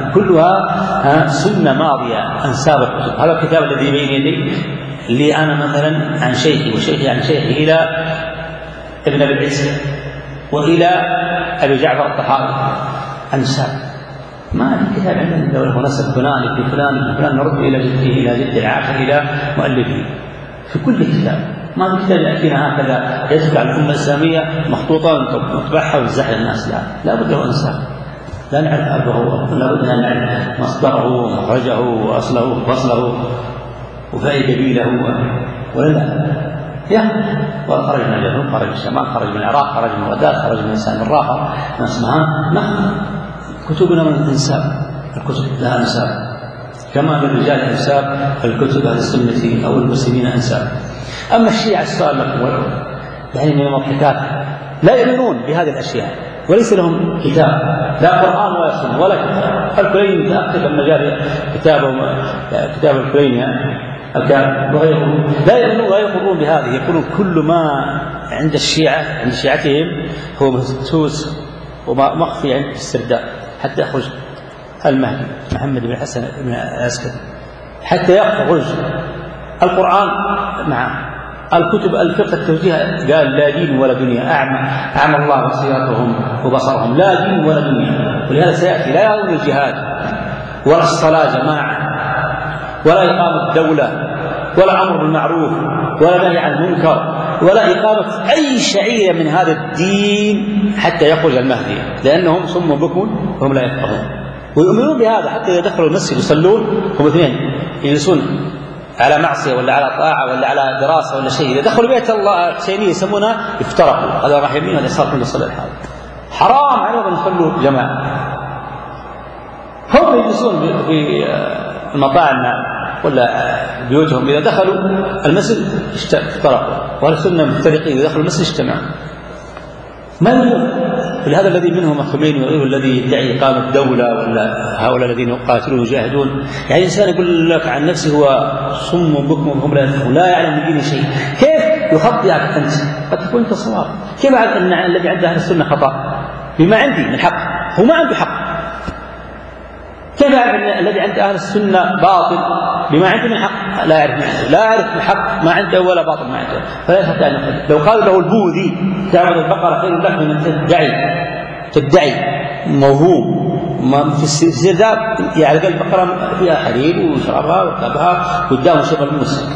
B: كلها سنة ماضية أنساب الكتب. هذا الكتاب الذي بين يدي اللي أنا مثلا عن شيخي وشيخي عن شيخي إلى ابن أبي العز وإلى أبي جعفر الطحاوي أنساب. ما في كتاب عندنا لو له نسب فلان في فلان في فلان نرد إلى جده إلى جد العاشر إلى مؤلفه في كل كتاب. ما في كتاب يأتينا هكذا يذكر على الأمة الإسلامية مخطوطة ونطبعها ونزحها للناس. لا لا بد له أنساب. لا نعرف أبه لا بد أن نعرف مصدره ومخرجه وأصله وفصله وفأي قبيله ولا لا يا وخرج من الجنوب خرج من الشمال خرج من العراق خرج من الوداد خرج من لسان الراحة من اسمها نحن كتبنا من الانساب. الكتب لها انساب كما للرجال انساب الكتب اهل السنه او المسلمين انساب. اما الشيعة السؤال لكم يعني من المضحكات لا يؤمنون بهذه الاشياء وليس لهم كتاب لا قرآن ولا سنة ولا كتاب. الكليني متأكد لما جاء كتابه كتاب الكليني الكتاب وغيره لا يؤمنون ولا يقرون بهذه. يقولون كل ما عند الشيعة عند شيعتهم هو مهتوس ومخفي عند السرداء حتى يخرج المهدي محمد بن حسن بن العسكري حتى يخرج القرآن مع الكتب الفقه التوجيه قال لا دين ولا دنيا أعمى أعمى الله بصيرتهم وبصرهم لا دين ولا دنيا. ولهذا سيأتي لا يرون الجهاد ولا الصلاة جماعة ولا إقامة الدولة ولا أمر بالمعروف ولا نهي عن المنكر ولا إقامة أي شعيرة من هذا الدين حتى يخرج المهدي، لأنهم صم بكم وهم لا يفقهون ويؤمنون بهذا. حتى إذا دخلوا المسجد يصلون هم اثنين يجلسون على معصية ولا على طاعة ولا على دراسة ولا شيء، إذا دخلوا بيت الله الحسينية يسمونها افترقوا، هذا راح يمين وهذا يسار كل صلاة الحال. حرام عليهم أن يصلوا جماعة. هم يجلسون في المطاعم ولا بيوتهم، إذا دخلوا المسجد افترقوا، وهذا السنة مفترقين، إذا دخلوا المسجد اجتمعوا. ما يجوز. فلهذا الذي منهم الخميني وغيره الذي يدعي إقامة دولة ولا هؤلاء الذين يقاتلون ويجاهدون، يعني إنسان يقول لك عن نفسه هو صم بكم وهم لا يفقهون لا يعلم من دين شيء، كيف يخطئك أنت؟ قد تكون أنت صواب. كيف أعرف أن الذي عنده أهل السنة خطأ بما عندي من حق؟ هو ما عنده حق. كيف أعرف أن الذي عند أهل السنة باطل بما عنده من حق؟ لا يعرف من عنده، لا يعرف من حق ما عنده ولا باطل ما عنده، فلا يستطيع أن يقول. لو قال له البوذي تعبد البقرة خير لك من تدعي تدعي موهوم ما في السرداب، يعني قال البقرة فيها حليب وشربها وطبها قدام شيخ المسلم،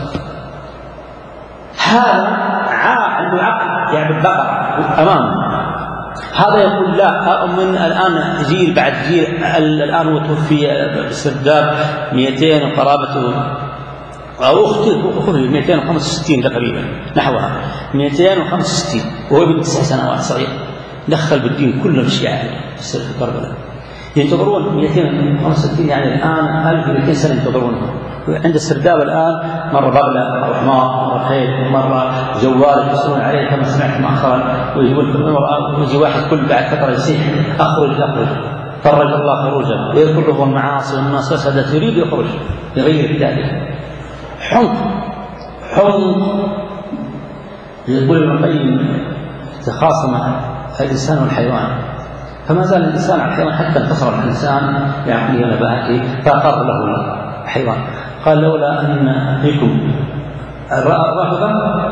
B: هذا عنده عقل يعبد البقرة أمامه. هذا يقول لا، من الآن جيل بعد جيل، الآن هو توفي بالسرداب مئتين وقرابته أو أخته مئتين وخمسة وستين تقريبا نحوها مئتين وخمسة وستين وهو ابن تسع سنوات صغير، دخل بالدين كله الشيعة في كربلاء. ينتظرون مئتين وخمسة وستين يعني الآن ألف ومئتين سنة ينتظرونه. عند السرداب الآن مرة بغلة مرة حمار مرة خيل مرة جوال يتصلون عليه كما سمعت مؤخرا، ويجيبون ويجي واحد كل بعد فترة يصيح أخرج أخرج فرج الله خروجا ويذكر له المعاصي والناس فسدت يريد يخرج يغير ذلك. حمق حمق. يقول ابن القيم تخاصم الإنسان والحيوان، فما زال الإنسان على الحيوان حتى انتصر الإنسان بعقله ونباهته فأقر له الحيوان. قال لولا أن فيكم الرافضة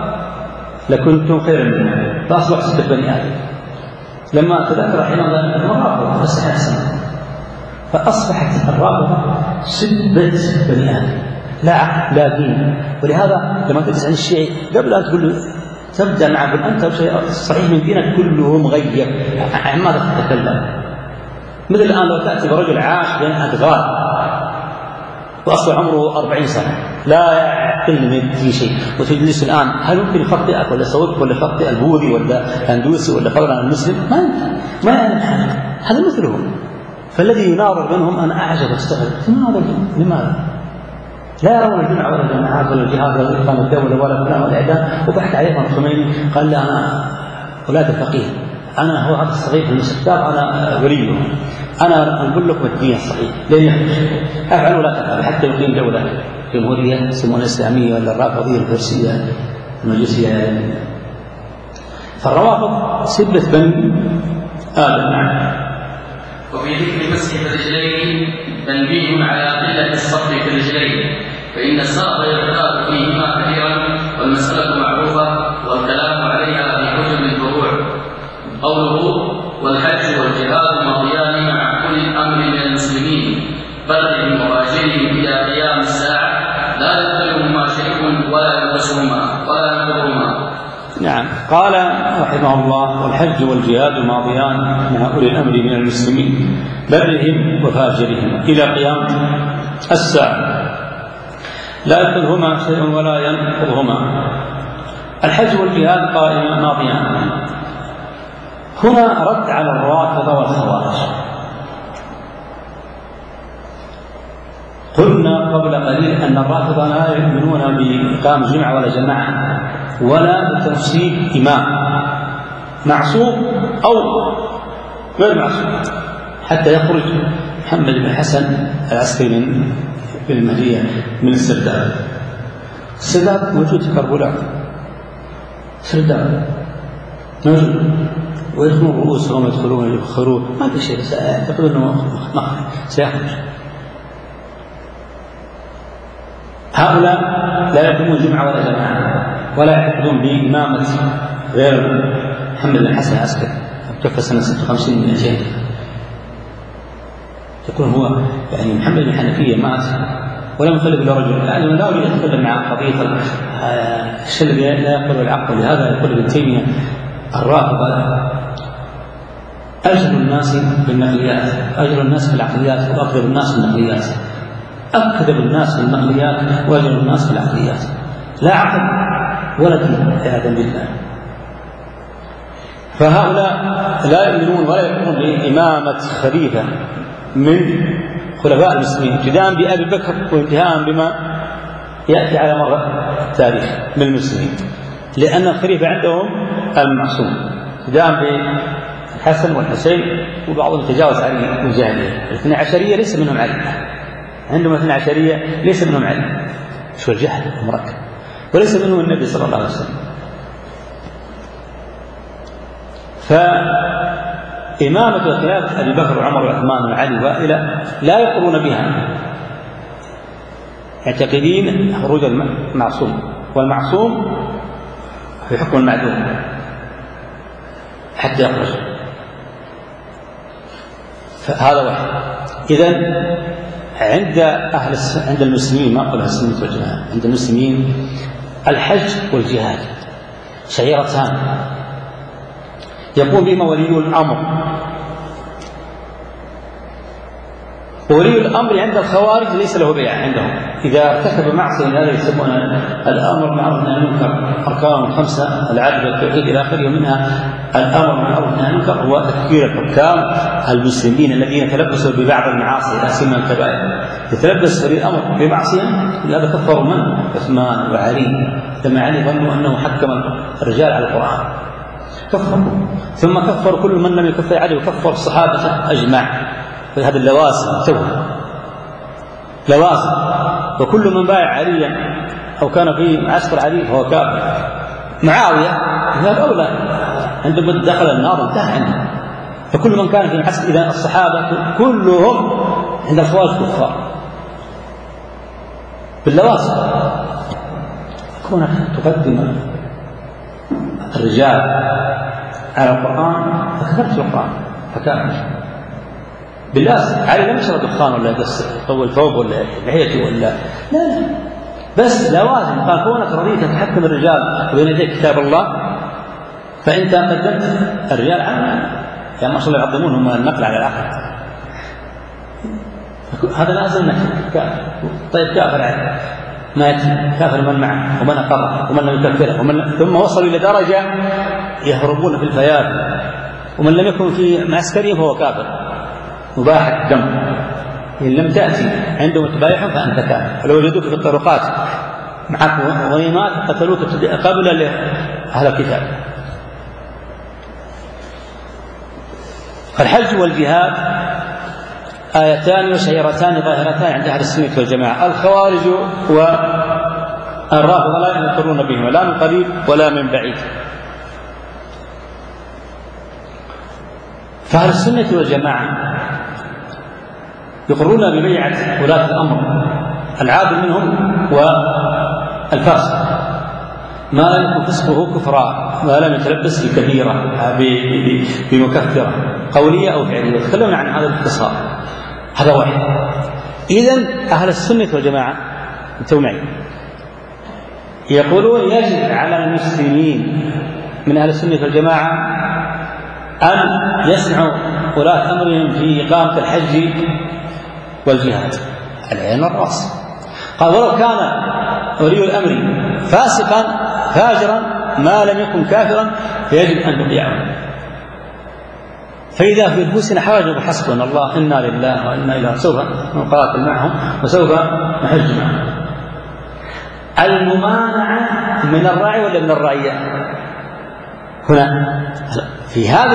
B: لكنتم خيرا منهم فأصبح ستة بني آدم. لما تذكر حينما الرافضة بس أحسن فأصبحت الرافضة سبة بني آدم لا عقل لا دين. ولهذا لما تجلس عن الشيعي قبل أن تقول تبدأ معه أنت شيء صحيح من دينك كله مغير، عن ماذا تتكلم؟ مثل الآن لو تأتي برجل عاش بين أدغال وأصبح عمره أربعين سنة لا يعقل من الدين شيء، وتجلس الآن هل ممكن يخطئك ولا يصوبك ولا يخطئ البوذي ولا الهندوسي ولا فضلا المسلم؟ ما يمكن، ما يعلم حاجة، هذا مثلهم. فالذي يناظر منهم أنا أعجب واستغرب لماذا؟ لماذا؟ لا يرون الجمعة ولا الجماعات ولا الجهاد ولا إقامة الدولة ولا فلان ولا إعدام. وبحث عليهم الخميني قال لي أنا ولاد الفقيه، أنا هو هذا الصغير في المستكتاب أنا وليه، أنا أقول لكم الدين الصحيح لن يخرج أفعل ولا تفعل حتى يقيم دولة جمهورية يسمونها الإسلامية ولا الرافضية الفارسية المجوسية. فالروافض سبة بني آدم. نعم.
A: وفي ذكر المسح بالرجلين تنبيه على قلة الصف في الرجلين، فإن السقط يختلف فيهما كثيرا والمسألة معروفة والكلام عليها في كتب الفروع. قوله والحج والجهاد ماضيان مع كل الأمر من المسلمين بلغهم وراجلهم إلى قيام الساعة لا يدخلهما شيء ولا يلبسهما ولا ينقضهما.
B: نعم. قال رحمه الله والحج والجهاد ماضيان مع أولي الأمر من المسلمين برهم وفاجرهم إلى قيام الساعة لا يدخلهما شيء ولا ينقضهما. الحج والجهاد قائما ماضيان. هنا رد على الرافضة والخوارج. قلنا قبل قليل أن الرافضة لا يؤمنون بإقام جمعة ولا جماعة ولا بتنصيب إمام معصوم أو غير معصوم حتى يخرج محمد بن حسن العسكري من المهدية من السرداب. السرداب موجود في كربلاء، سرداب موجود ويدخلون رؤوسهم يدخلون يبخرون ما في شيء، يعتقدون أنه مخرج سيخرج. هؤلاء لا يقومون جمعة ولا جماعة ولا يعتقدون بإمامة غير محمد بن حسن العسكري توفى سنة ستة وخمسين من الهجرة. يقول هو يعني محمد بن حنفية مات ولم يخلف له رجل، لأنه لا يريد أن يتكلم عن قضية الشيء الذي لا يقبل العقل. لهذا يقول ابن تيمية الرافضة أجل الناس بالنقليات، أجل الناس بالعقليات، وأكذب الناس بالنقليات. أكذب الناس بالنقليات وأجل الناس بالعقليات، لا عقل ولا دين عياذا بالله. فهؤلاء لا يؤمنون ولا يؤمنون بإمامة خليفة من خلفاء المسلمين، ابتداء بأبي بكر وانتهاء بما يأتي على مر التاريخ من المسلمين، لأن الخليفة عندهم المعصوم، ابتداء بالحسن والحسين، وبعضهم تجاوز علي الجاهلية. الاثنى عشرية ليس منهم علي، عندهم الاثنى عشرية ليس منهم علي، شو الجهل المركب، وليس منهم النبي صلى الله عليه وسلم. فإمامة وخلافة أبي بكر وعمر وعثمان وعلي وإلى لا يقرون بها، يعتقدين خروج المعصوم، والمعصوم في حكم المعدوم حتى يخرج. فهذا واحد. إذن عند أهل عند المسلمين، ما أقول السنة والجماعة، عند المسلمين الحج والجهاد شعيرتان يقوم بهما ولي الأمر. ولي الأمر عند الخوارج ليس له بيع عندهم، إذا ارتكب معصية هذا يسمونه الأمر بالمعروف والنهي عن المنكر، أركان الخمسة العدل والتوحيد إلى آخره، ومنها الأمر بالمعروف والنهي عن المنكر هو تكفير الحكام المسلمين الذين تلبسوا ببعض المعاصي لا سيما الكبائر. يتلبس ولي الأمر بمعصية، لهذا كفروا من؟ عثمان وعلي، لما علي ظنوا أنه حكم الرجال على القرآن كفروا، ثم كفر كل من لم يكفر علي، وكفر الصحابة أجمع. فهذا اللوازم توه لوازم، وكل من بايع عليا أو كان في معسكر علي فهو كافر. معاوية هذا أولى، عندما دخل النار انتهى عنه. فكل من كان في معسكر، إذا الصحابة كلهم عند الخوارج كفار باللوازم. كونك تقدم الرجال على القرآن فكفرت القرآن فكافر. بالله علي لم يشرب دخان ولا يطول ثوب ولا لحيته ولا لا لا، بس لوازم. قال كونك رضيت تحكم الرجال وبين يديك كتاب الله فانت قدمت الرجال على يعني ما شاء الله يعظمون هم النقل على العقل. هذا لازم انك كافر. طيب كافر عليه ما يكفي، كافر من معه ومن اقره ومن لم يكفره ومن، ثم وصلوا الى درجه يهربون في الفيافي، ومن لم يكن في معسكرهم فهو كافر مباح الدم. إن لم تأتي عندهم تبايعهم فأنت كافر. ولو وجدوك في الطرقات معك غنيمات قتلوك قبل أهل الكتاب. الحج والجهاد آيتان وشعيرتان ظاهرتان عند أهل السنة والجماعة. الخوارج والرافضة لا يقرون بهما لا من قريب ولا من بعيد. فأهل السنة والجماعة يقرون ببيعة ولاة الأمر العادل منهم والفاسق، ما لم يكن فسقه كفرا، ما لم يتلبس بكبيرة بمكفرة قولية أو فعلية. تكلمنا عن هذا الاختصار، هذا واحد. إذن أهل السنة والجماعة انتوا معي يقولون يجب على المسلمين من أهل السنة والجماعة أن يسعوا ولاة أمرهم في إقامة الحج والجهاد العين والرأس. قال ولو كان ولي الأمر فاسقا فاجرا ما لم يكن كافرا فيجب أن نطيعه. فإذا في نفوسنا حرج فحسبنا الله إنا لله وإنا إليه سوف نقاتل معهم وسوف نحج معهم. الممانعة من الراعي ولا من الرعية؟ هنا في هذا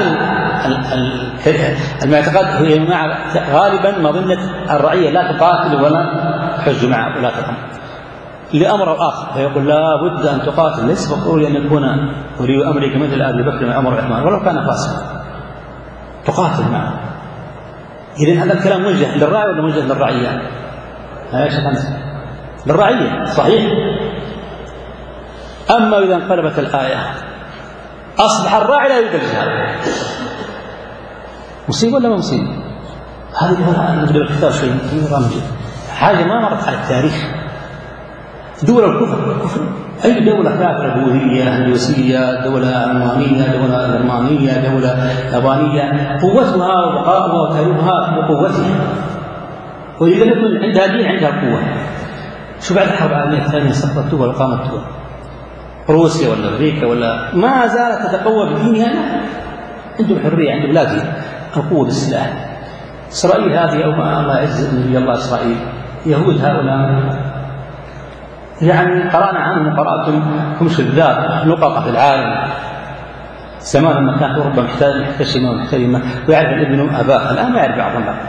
B: المعتقد هي غالبا مظنة الرعية لا تقاتل ولا تحج مع ولاة الأمر لأمر آخر، فيقول لا بد أن تقاتل، ليس ضروري أن يكون ولي أمرك مثل أبي بكر وعمر وعثمان ولو كان فاسقا تقاتل معه. إذن هذا الكلام موجه للراعي ولا موجه للرعية؟ يا شيخ أنس للرعية صحيح. أما إذا انقلبت الآية أصبح الراعي لا يوجد الجهاد، مصيبة ولا ما مصيبة؟ هذه نقدر الكتاب شيء رمجي حاجة ما مرت على التاريخ. دول الكفر كفر، أي دولة كافرة بوذية هندوسية، دولة ألمانية، دولة جرمانية، دولة يابانية، قوتها وبقائها وتاريخها بقوتها، وإذا يكون عندها دين عندها قوة. شو بعد الحرب العالمية الثانية سقطت دول وقامت دول، روسيا ولا أمريكا ولا ما زالت تتقوى بدينها، عندهم حرية، عندهم لا دين، القوة بالسلاح. إسرائيل هذه أو ما الله يعز نبي الله إسرائيل، يهود هؤلاء يعني قرأنا عنهم قراءة هم شذاذ نقطة في العالم. زمان لما كانت أوروبا محتشمة ومحترمة ويعرف الابن أباه، الآن ما يعرف بعض الله.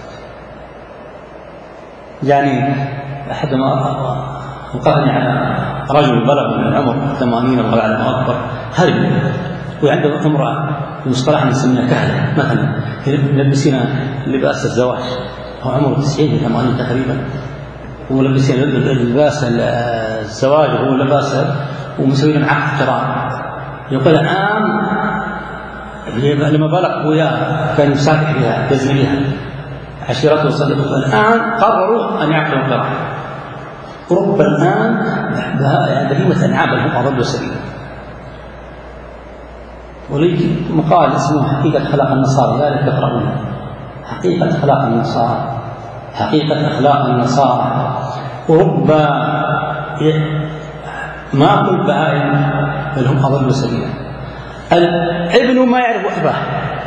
B: يعني أحد ما وقفني على رجل بلغ من العمر ثمانين الله أعلم أكبر هرب، وعنده امرأة بمصطلح نسميها كهلة مثلا، يلبسين لباس الزواج، هو عمره تسعين ثمانين تقريبا، ولبسين لباس الزواج وهو لباسه ومسوين عقد قران. يقول الآن لما بلغ أبوياه كان يسافح بها يزني بها عشيرته وصديقته، الآن قرروا أن يعقدوا القران. أوروبا الآن بهيمة أنعام بل هم أضلوا سبيلا. ولي مقال اسمه حقيقة أخلاق النصارى، لا تقرؤونه، حقيقة أخلاق النصارى، حقيقة أخلاق النصارى. أوروبا ما كل بهائم بل هم أضلوا سبيلا. الابن ما يعرف أباه،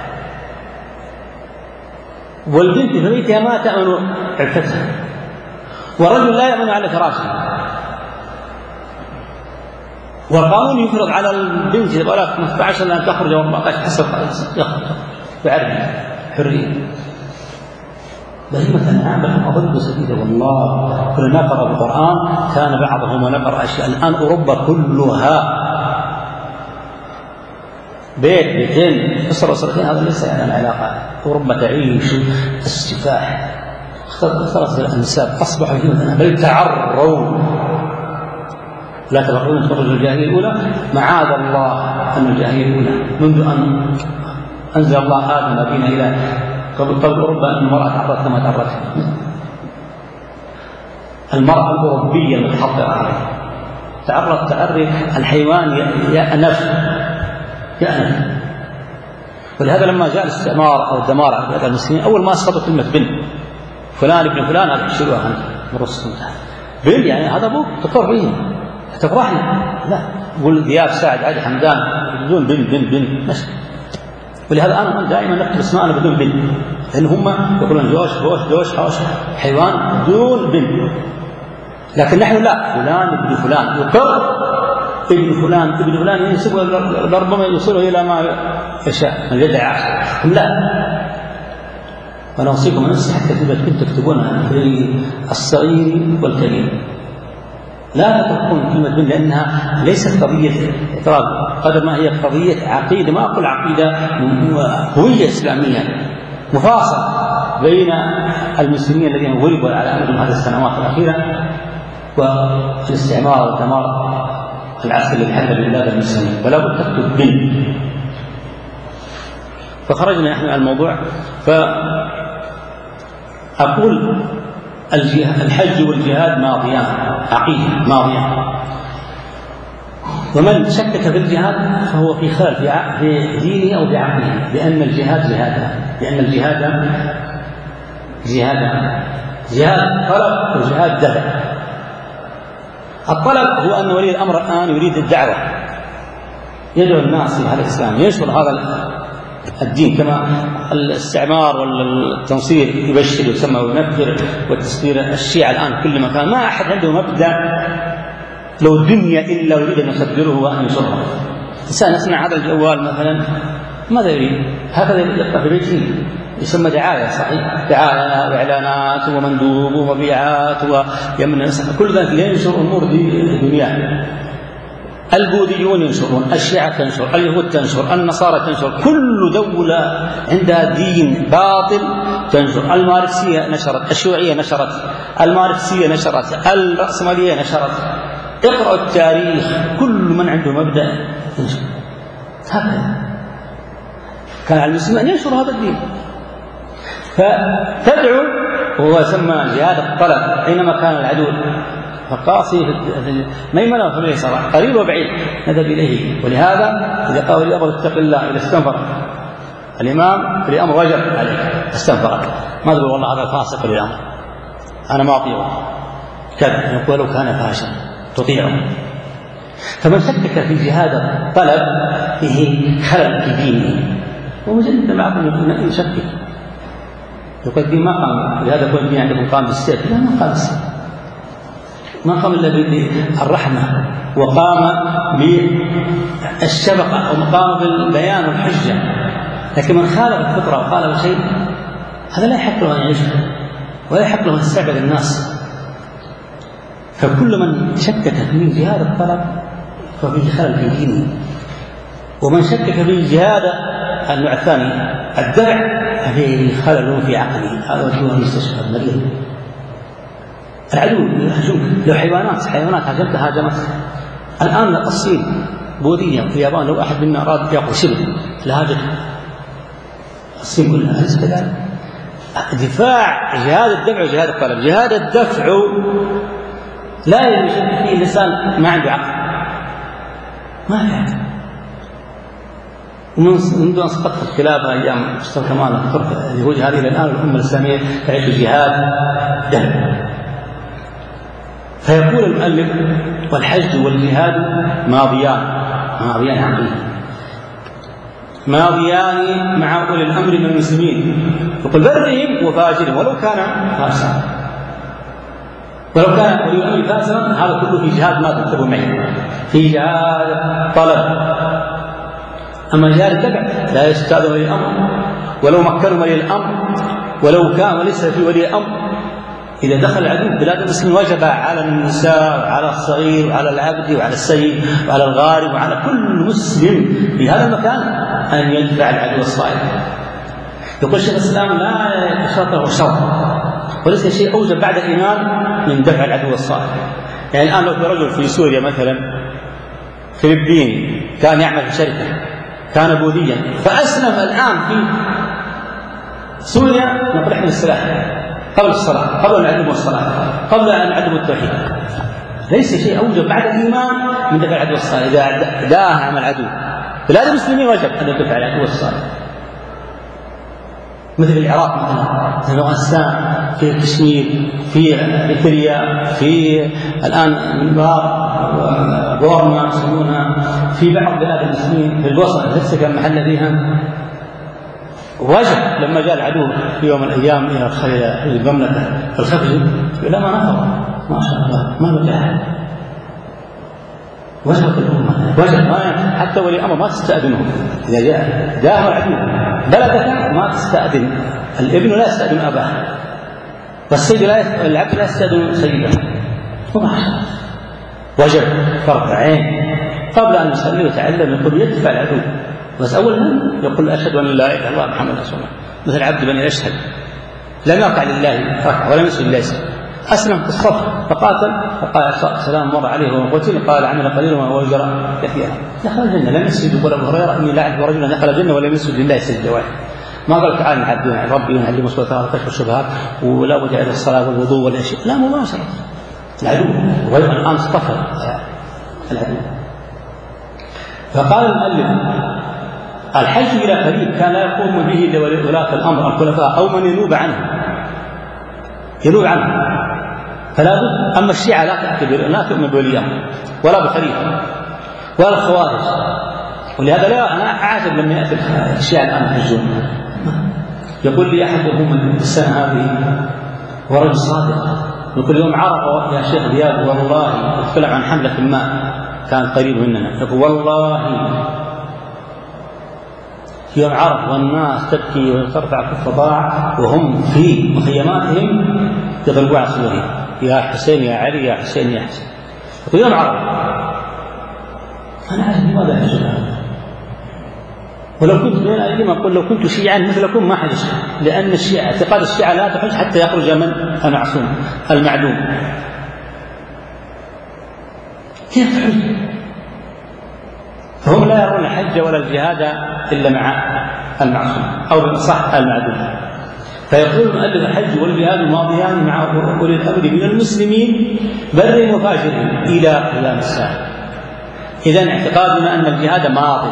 B: والبنت في بيتها ما تأمن عفتها، والرجل لا يأمن على فراشه، والقانون يفرض على البنت إذا بلغت خمسة عشر أن تخرج أربعة عشر حسب يخرج بعرض حرية. بهيمة أنعام بل هم أضلوا سبيلا. والله كلنا نقرأ القرآن كان بعضهم ونقرأ أشياء. الآن أوروبا كلها بيت بيتين أسرة أسرتين، هذا ليس يعني العلاقة. أوروبا تعيش السفاح، اختلطت الأنساب، أصبحوا بهيمة بل تعروا. لا تبقون تخرج الجاهلية الأولى، معاذ الله أن الجاهلية الأولى منذ أن أنزل الله آدم أبينا إلى قبل قبل أوروبا أن المرأة تعرضت كما تعرضت. المرأة الأوروبية المتحضرة تعرض تعرض الحيوان يأنف يأنف. ولهذا لما جاء الاستعمار أو الدمار على بلاد المسلمين أول ما سقطوا كلمة بن فلان ابن فلان هذا تشيلوها من رؤوسكم بن، يعني هذا أبوك تكفر به تفرحنا، لا قول دياب سعد عادي حمدان بدون بن بن بن ماشي. ولهذا أنا دائما نكتب اسماءنا بدون بن، لأن هم يقولون جوش جوش جوش حوش حيوان بدون بن. لكن نحن لا، فلان ابن فلان يقر ابن فلان ابن فلان ينسب لربما يوصله إلى ما يشاء من يدعي عاشر. لا، وأنا أوصيكم نفسي حتى إذا كنتم تكتبونها في الصغير والكبير لا تتركون كلمة بن، لأنها ليست قضية إطراق قدر ما هي قضية عقيدة. ما أقول عقيدة، هوية إسلامية مفاصل بين المسلمين الذين غلبوا على أمرهم هذه السنوات الأخيرة والاستعمار والدمار العسكري الذي حل بلاد المسلمين، فلا بد تكتب بن. فخرجنا نحن على الموضوع، فأقول الحج والجهاد ماضيان، عقيدة ماضيان، ومن شكك في الجهاد فهو في خلل في دينه أو في عقله، لأن الجهاد جهاد، لأن الجهاد جهاد جهاد طلب وجهاد دفع. الطلب هو أن ولي الأمر الآن يريد الدعوة، يدعو الناس على الإسلام، ينشر هذا الدين كما الاستعمار والتنصير يبشر ويسمى وينفر، والتصدير الشيعة الآن كل مكان، ما أحد عنده مبدأ لو الدنيا إلا يريد أن يصدره وأن يصدره. إنسان يسمع هذا الجوال مثلا ماذا يريد؟ هكذا يبقى في بيته، يسمى دعاية، صحيح، دعاية وإعلانات ومندوب ومبيعات ويمن كل ذلك ينشر أمور دنيا. البوذيون ينشرون، الشيعة تنشر، اليهود تنشر، النصارى تنشر، كل دولة عندها دين باطل تنشر. الماركسية نشرت، الشيوعية نشرت، الماركسية نشرت، الرأسمالية نشرت. اقرأوا التاريخ، كل من عنده مبدأ ينشر. هكذا كان على المسلمين أن ينشر هذا الدين. فتدعو وهو يسمى جهاد الطلب حينما كان العدو فقاصي في ميمنة وفي اليسار قريب وبعيد نذهب إليه. ولهذا إذا قال لي أمر اتق الله إذا استنفر الإمام في الأمر وجب عليه استنفر، ما تقول والله هذا فاسق للأمر أنا ما أطيعه كذا، يقول لو كان فاشا تطيعه. فمن شكك في جهاد الطلب فيه خلل في دينه، ومجرد بعضهم يشكك يقول دين ما قام، لهذا يقول دين عندكم قام بالسيف، لا ما قام بالسيف، ما قام إلا بالرحمة وقام بالشفقة وقام بالبيان والحجة. لكن من خالف الفطرة وقال شيء هذا لا يحق له أن يعيش ولا يحق له أن يستعبد الناس. فكل من شكك في جهاد الطلب ففيه خلل في دينه، ومن شكك في جهاد النوع الثاني الدفع ففيه خلل في عقله، هذا وجهه يستشفى المريض. العدو يهجمك، لو حيوانات حيوانات هاجمت هاجمت. الآن الصين بوذية في اليابان لو أحد منا أراد يأكل شبه لهاجته الصين كلها، أليس كذلك؟ دفاع جهاد الدفع وجهاد الطلب. جهاد الدفع لا يوجد فيه لسان ما عنده عقل، ما في عقل. ومنذ أن سقطت الخلافة أيام مصطفى كمال أتاتورك اليهود هذه إلى الآن الأمة الإسلامية تعيش جهاد دفع. فيقول المؤلف والحج والجهاد ماضيان ماضيان عقليا ماضيان مع أولي الأمر من المسلمين، يقول برهم وفاجرهم ولو كان فاسقا، ولو كان أولي الأمر فاسقا هذا كله في جهاد ما تكتبوا معي، في جهاد طلب. أما جهاد التبع لا يستأذن ولي الأمر ولو مكنوا ولي الأمر ولو كان وليس في ولي الأمر. إذا دخل العدو بلاد المسلمين وجب على النساء وعلى الصغير وعلى العبد وعلى السيد وعلى الغارب وعلى كل مسلم في هذا المكان أن يدفع العدو الصائب. يقول شيخ الإسلام لا يشرط له شرط، وليس شيء أوجب بعد الإيمان من دفع العدو الصائب. يعني الآن لو في رجل في سوريا مثلا فلبيني كان يعمل في شركة كان بوذيا فأسلم الآن في سوريا، نقول احنا السلاح قبل الصلاة قبل العدم والصلاة قبل أن عدم التوحيد، ليس شيء أوجب بعد الإيمان من دفع العدو الصالح. إذا داهم العدو بلاد المسلمين وجب أن يدفع العدو الصالح، مثل العراق مثلا، في أفغانستان، في كشمير، في إثيوبيا، في الآن بورما يسمونها، في بعض بلاد المسلمين، في البوسنة لسه كان محل فيها. وجب لما جاء العدو في يوم من الأيام إلى المملكة الخفج لا ما نفر ما شاء الله ما مجاهد، وجبت الأمة وجب ما حتى ولي أمر ما تستأذنه إذا جاء داه العدو بلدك ما تستأذن، الابن لا يستأذن أباه والسيد لا العبد لا يستأذن سيده، وما وجب فرض عين قبل أن يصلي ويتعلم يقول يدفع العدو، بس أولا يقول أشهد أن لا إله إلا الله محمد رسول الله، مثل عبد بن يشهد لم يقع لله ركعة ولم يسجد لله أسلم في الصف فقاتل فقال سلام مر عليه وهو قتل قال عمل قليلا وهو جرى كثيرا دخل الجنة لم يسجد. يقول أبو هريرة إني لا أعرف رجلا دخل الجنة ولم يسجد لله سجدة واحدة، ما قال تعال نعبد ربي ونعلمه سورة كشف الشبهات ولا بد إلى الصلاة والوضوء والأشياء، لا مباشرة العدو وأيضا الآن اصطفى العدو. فقال المؤلف الحج إلى قريب كان لا يقوم به إلا ولاة الأمر الخلفاء أو من ينوب عنه ينوب عنه فلا بد. أما الشيعة لا تعتبر لا تؤمن بولي أمر ولا بخليفة ولا الخوارج، ولهذا لا أنا أعجب لما يأتي الشيعة الآن يحجون. يقول لي أحدهم السنة هذه ورجل صادق يقول يوم عرفة يا شيخ رياض والله يتكلم عن حملة الماء كان قريب مننا، يقول والله في يوم عرف والناس تبكي وترفع كف ضاع وهم في مخيماتهم يضربوا على صورهم يا حسين يا علي يا حسين يا حسين. في يوم عرف أنا عارف لماذا يحجب هذا، ولو كنت بين أيديهم أقول لو كنت شيعا مثلكم ما حجج، لأن الشيعة اعتقاد الشيعة لا تحج حتى يخرج من المعصوم المعدوم. كيف تحج؟ فهم لا يرون الحج ولا الجهاد إلا مع المعصوم أو بالصح المعدوم. فيقول المؤلف الحج والجهاد الماضيان مع أولي الأمر من المسلمين بر وفاجر إلى قيام الساعة. إذن اعتقادنا أن الجهاد ماض،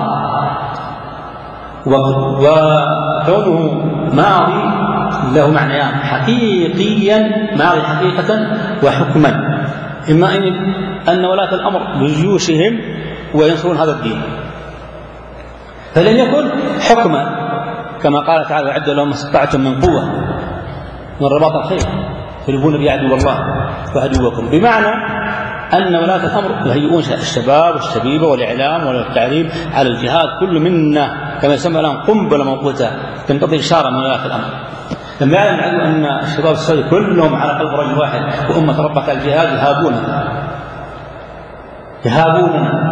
B: وكونه ماضي له معنيان: حقيقيا ماضي حقيقة وحكما، إما أن ولاة الأمر بجيوشهم وينصرون هذا الدين، فلن يكن حكما كما قال تعالى: وأعدوا لهم ما استطعتم من قوة من رباط الخيل ترهبون به عدو الله وعدوكم، بمعنى أن ولاة الأمر يهيئون الشباب والشبيبة والإعلام والتعليم على الجهاد، كل منا كما يسمى الآن قنبلة موقوتة تنتظر إشارة من ولاة الأمر. لما يعلم العدو أن الشباب السعودي كلهم على قلب رجل واحد وأمة ربك الجهاد يهابوننا يهابوننا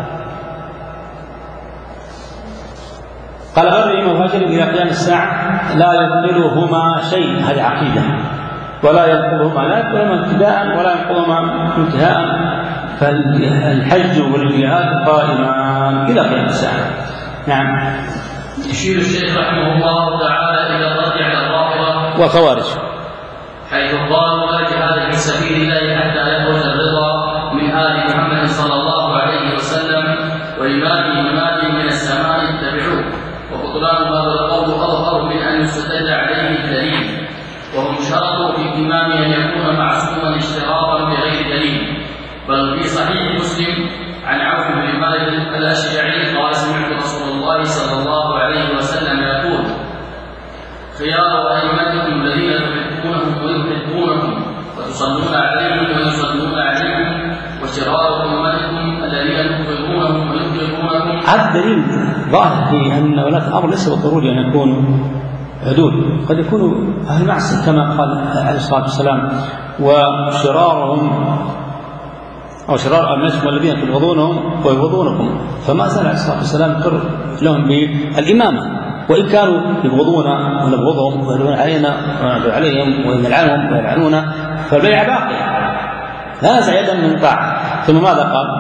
B: قال: بر وفاجر إلى قيام الساعة لا يبطلهما شيء، هذه عقيدة، ولا ينقضهما لا يبطلهما ابتداء ولا ينقضهما انتهاء، فالحج والجهاد قائمان إلى قيام الساعة. نعم.
A: يشير الشيخ رحمه الله تعالى إلى الرد على الرافضة
B: والخوارج
A: حيث قالوا: لا جهاد في سبيل الله حتى يخرج الرضا من آل محمد صلى الله عليه وسلم وينادي منادي من السماء اتبعوه، وبطلان هذا القول أظهر من أن يستدل عليه الدليل، وهم شرطوا في الإمام أن يكون معصوما اشتراطا بغير دليل. بل في صحيح مسلم عن عوف بن مالك الأشجعي قال: سمعت رسول الله صلى الله عليه وسلم يقول: خيار أئمتكم الذين تحبونهم ويحبونكم وتصلون عليهم ويصلون عليكم، وشرار أمتكم الذين تكرهونهم ويكرهونكم.
B: هذا دليل ظاهر في أن ولاة الأمر ليس بالضروري أن يكونوا عدول، قد يكونوا أهل معصية كما قال عليه الصلاة والسلام: وشرارهم أو شرار أمتكم الذين تبغضونهم ويبغضونكم. فما زال عليه الصلاة والسلام يقر لهم بالإمامة، وإن كانوا يبغضونا ونبغضهم ويدعون علينا وندعو عليهم ونلعنهم ويلعنونا، فالبيعة باقية لا نزع يدا من طاعة. ثم ماذا قال؟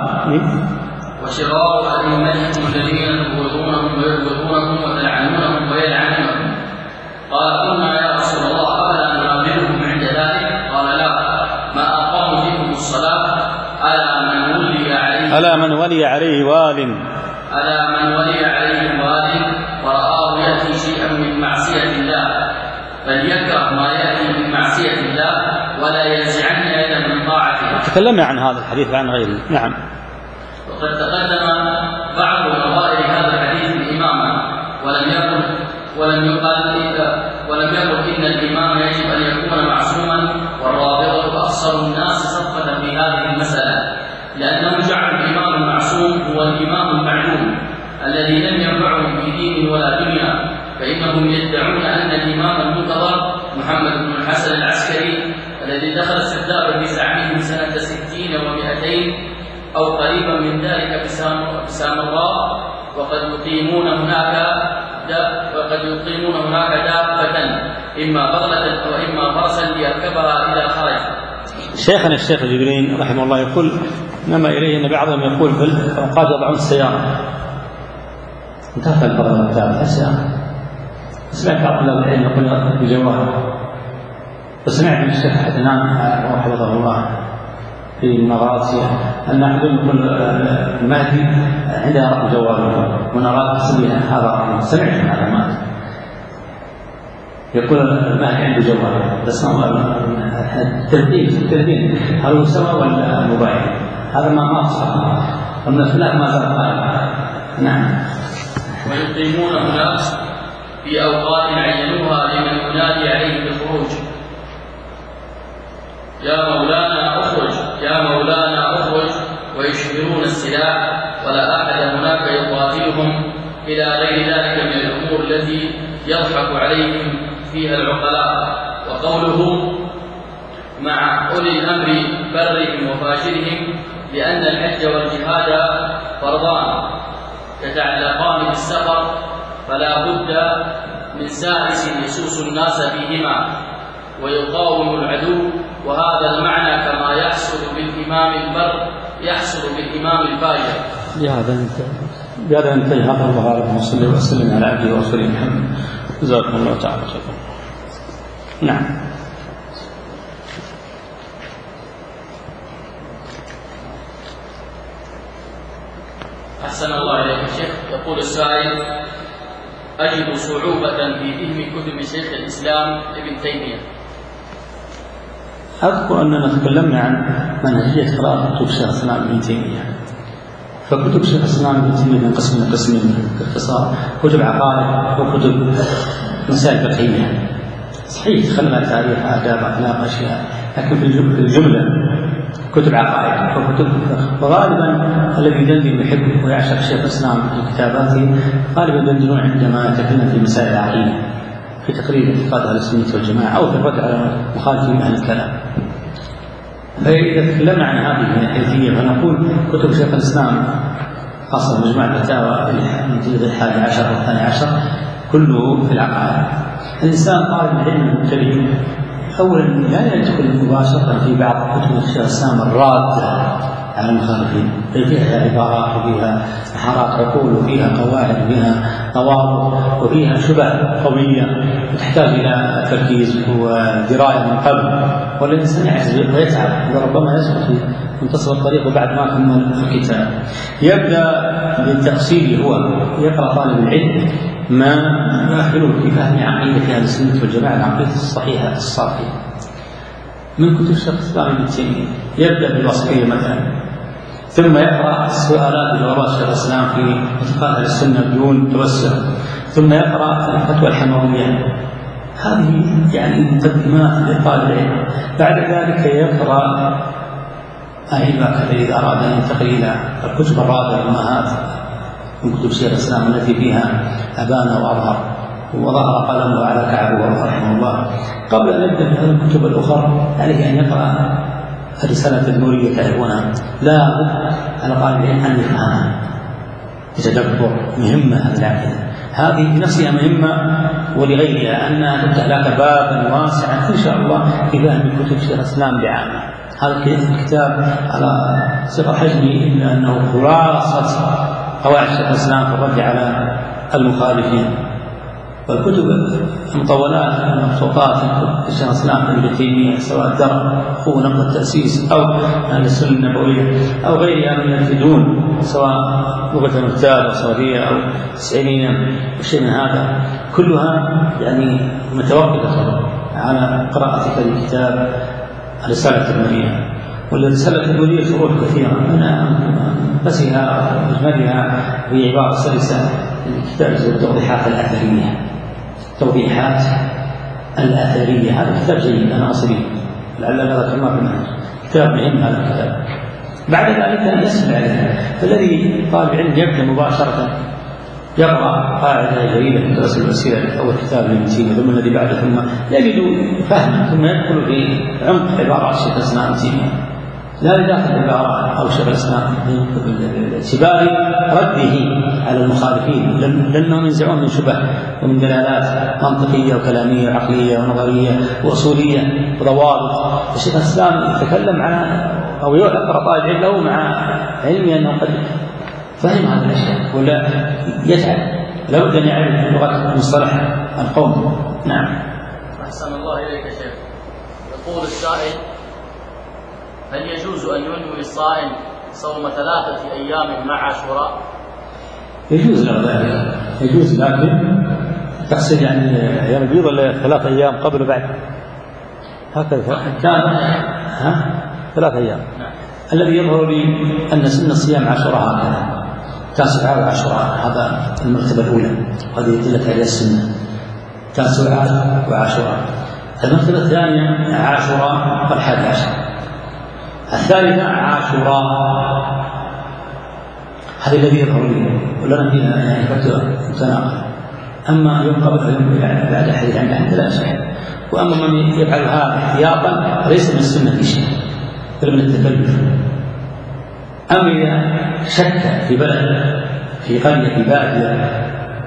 A: وشرار أئمتكم الذين تبغضونهم ويبغضونكم وتلعنونهم ويلعنونكم. قال: قلنا يا رسول الله أفلا ننابذهم عند ذلك؟ قال: لا، ما أقاموا فيكم الصلاة ألا من ولي عليه
B: ألا من ولي عليه وال
A: ألا من ولي عليه وال ورآه يأتي شيئا من معصية الله فليكره ما يأتي من معصية الله ولا ينزعن يدا من طاعته.
B: تكلمنا عن هذا الحديث عن غيره. نعم.
A: وقد تقدم بعض نظائر هذا الحديث الإمامة، ولم يقل ولم يقل ولم يقل إن الإمام يجب أن يكون معصوما، والرافضة أخسر الناس صفة في هذه المسألة، لأنهم جعلوا الإمام المعصوم هو الإمام المعلوم الذي لم ينفعهم في دين ولا دنيا، فإنهم يدعون أن الإمام المنتظر محمد بن الحسن العسكري الذي دخل السرداب بزعمه سنة ستين ومئتين أو قريبا من ذلك بسامراء، وقد يقيمون هناك وقد يقيمون هناك دابة إما بغلة وإما فرسا ليركبها إذا خرج.
B: شيخنا الشيخ جبرين رحمه الله يقول: نما إليه أن بعضهم يقول في الأوقات يضعون السيارة، انتهى الفضل والتابع السيارة. سمعت بعض العلم يقول بجواره، وسمعت من الشيخ حدنان حفظه الله في المغازي أن أحدهم يقول المهدي عندها رقم جواله ونرى تسميها هذا رقم. سمعت من هذا المهدي يقول المهدي عنده جواله، بس التلفين التلفين هل هو سوا ولا موبايل؟ هذا ما ما صح، أما الخلاف ما زال قائما. نعم.
A: ويقيمون هناك في أوقات عينوها لمن ينادي عليه بالخروج: يا مولانا اخرج يا مولانا اخرج، ويشهرون السلاح، ولا أحد هناك يقاتلهم، إلى غير ذلك من الأمور التي يضحك عليهم فيها العقلاء. وقوله مع أولي الأمر برهم وفاجرهم، لأن الحج والجهاد فرضان يتعلقان بالسفر، فلا بد من سائس يسوس الناس فيهما ويقاوم العدو، وهذا المعنى كما يحصل بالإمام البر يحصل بالإمام الفاجر.
B: بهذا ننتهي. هذا الله أعلم، وصلى وسلم على عبده ورسوله محمد. جزاكم الله تعالى خيرا. نعم.
A: أحسن الله إليك يا شيخ. يقول السائل: أجد صعوبة في فهم كتب شيخ الإسلام ابن تيمية.
B: أذكر أننا تكلمنا عن منهجية قراءة كتب شيخ الإسلام ابن تيمية. فكتب شيخ الإسلام ابن تيمية تنقسم إلى قسمين باختصار: كتب عقائد وكتب مسائل فقهية. صحيح تخلى تاريخ، آداب، أخلاق، أشياء، لكن في الجملة كتب عقائد وكتب فقه. وغالبا الذي يدندن يحب ويعشق شيخ الإسلام في كتاباته غالبا يدندنون عندما يتكلم في مسائل العقيدة، في تقرير اعتقاد أهل السنة والجماعة أو في الرد على مخالفين أهل الكلام. فإذا تكلمنا عن هذه الحيثية فنقول كتب شيخ الإسلام خاصة مجموعة الفتاوى الجلد الحادي عشر والثاني عشر كله في العقائد. الإنسان طالب العلم المبتدئ أولا لا يدخل مباشرة في بعض كتب شيخ الإسلام الرادة على المخالفين، فيها عبارات وفيها حارات عقول وفيها قواعد وفيها ضوابط وفيها شبه قوية تحتاج إلى تركيز ودراية من قبل، والإنسان يعجز ويتعب وربما يسقط في منتصف الطريق وبعد ما كمل الكتاب. يبدأ بالتأصيل، هو يقرأ طالب العلم ما يؤهله في فهم عقيدة أهل السنة والجماعة، العقيدة الصحيحة الصافية من كتب شيخ الإسلام ابن تيمية. يبدأ بالوصفية مثلا، ثم يقرأ السؤالات اللي وراء شيخ الإسلام في اعتقاد أهل السنة بدون توسع، ثم يقرأ الفتوى الحموية. هذه يعني مقدمات لطالب العلم. بعد ذلك يقرأ أيضا إذا أراد أن ينتقل إلى الكتب الرابعة الأمهات من كتب شيخ الإسلام التي فيها أبان وأظهر وظهر قلمه على كعبه رحمه الله. قبل أن يبدأ في هذه الكتب الأخرى عليه أن يقرأ الرسالة النورية تعرفونها، لا بد على طالب العلم أن يفهمها بتدبر. مهمة هذه العقيدة، هذه بنفسها مهمة ولغيرها أنها تفتح لك بابا واسعا إن شاء الله في فهم كتب شيخ الإسلام بعامة. هذا الكتاب على صغر حجمه إلا أنه خلاصة قواعد شيخ الإسلام في الرد على المخالفين. والكتب المطولات المبسوطات في شيخ الإسلام ابن تيمية سواء درء أو نقد التأسيس أو أهل السنة النبوية أو غيرها من الفنون سواء لغة المختار أو صوفية أو تسعينية وشيء من هذا، كلها يعني متوقفة على قراءتك لكتاب الرسالة النورية. والرسالة النورية شروح كثيرة منها بسها وإجمالها هي عبارة سلسة لكتاب التوضيحات الأثرية. توضيحات الأثرية هذا كتاب جيد أنا أصلي لعل ذكرناه في المنهج، كتاب مهم هذا الكتاب. بعد ذلك يسمع عليه. فالذي طالب علم يبدأ مباشرة يقرأ قاعدة جيدة من درس الوسيلة أو الكتاب ابن تيمية، ثم الذي بعده ثم يجد فهما ثم يدخل في عمق عبارات شيخ الإسلام ابن تيمية، لا لداخل العبارات أو شيخ الإسلام باعتبار رده على المخالفين، لأنهم ينزعون من شبه ومن دلالات منطقية وكلامية وعقلية ونظرية وأصولية وضوابط. الشيخ الإسلام يتكلم على أو يقرأ طالب علم له مع علمه أنه قد فهم هذه الأشياء ولا يتعب، لابد أن يعرف لغة مصطلح القوم. نعم.
A: أحسن الله إليك يا شيخ. يقول السائل: هل يجوز أن ينوي الصائم صوم ثلاثة أيام مع عاشوراء؟
B: يجوز له ذلك، يجوز، لكن تقصد يعني أيام البيض ولا ثلاثة أيام قبل وبعد؟ هكذا كان ها ثلاثة أيام.
A: نعم.
B: الذي يظهر لي أن سن الصيام عاشوراء هكذا، تاسعاء وعاشوراء، هذا المرتبة الأولى وهذه دلت عليها السنة، تاسعاء وعاشوراء. المرتبة الثانية عاشوراء والحادي عشر. الثالثة عاشوراء، هذا الذي يظهر لي ولنا فيها يعني فتوى متناقضة. أما يوم قبل يوم بعد حديث عن أحد لا شيء، وأما من يفعل هذا احتياطا ليس من السنة في شيء بل من التكلف. أما إذا شك في بلد في قرية في بادية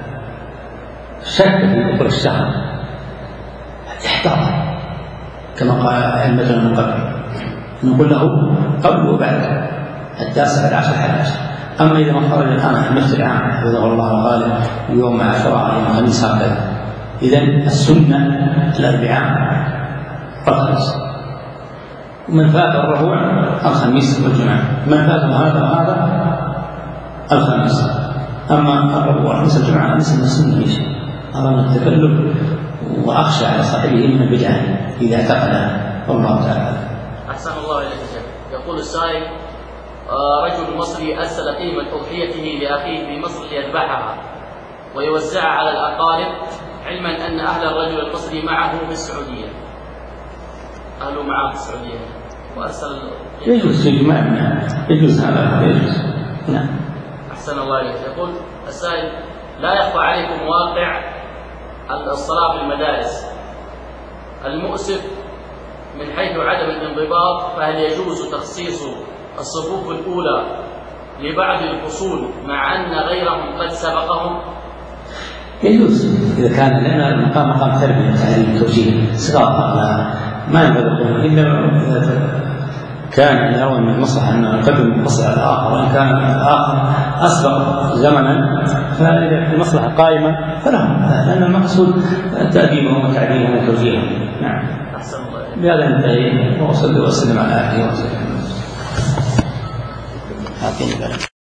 B: شك في دخول الشهر احتاط كما قال أئمتنا من قبل، نقول له قبل وبعد التاسع العشر حتى العشر. أما إذا ما خرج الآن في نفس العام حفظه الله وقال يوم عاشوراء يوم الخميس هكذا إذن السنة الأربعاء والخميس، ومن فات الربوع الخميس والجمعة، من فات هذا وهذا الخميس. أما الربوع والخميس والجمعة ليس من السنة شيء، هذا من التكلف، وأخشى على صاحبه من البدعة إذا اعتقدها. والله تعالى.
A: أحسن الله إليك. يقول السائل: رجل مصري أرسل قيمة أضحيته لأخيه في مصر ليذبحها ويوزعها على الأقارب، علما أن أهل الرجل المصري معه في السعودية، أهله معه في السعودية، وأرسل
B: يجوز يجمع يجوز هذا يجوز. نعم.
A: أحسن الله إليك. يقول السائل: لا يخفى عليكم واقع الصلاة في المدارس المؤسف من حيث عدم الانضباط، فهل يجوز تخصيص الصفوف الأولى لبعض الفصول مع أن غيرهم قد سبقهم؟
B: يجوز إذا كان، لأن المقام مقام تربية تعليم توجيه صغار ما ينبغي إلا إذا كان يرون من المصلحة أن يقدم المصلحة على الآخر، وإن كان الآخر أسبق زمنا فإذا المصلحة قائمة فلهم، لأن المقصود تأديبهم وتعليمهم وتوجيههم. نعم.
A: أحسن الله.
B: بهذا ننتهي، وصلى وسلم على آله وصحبه.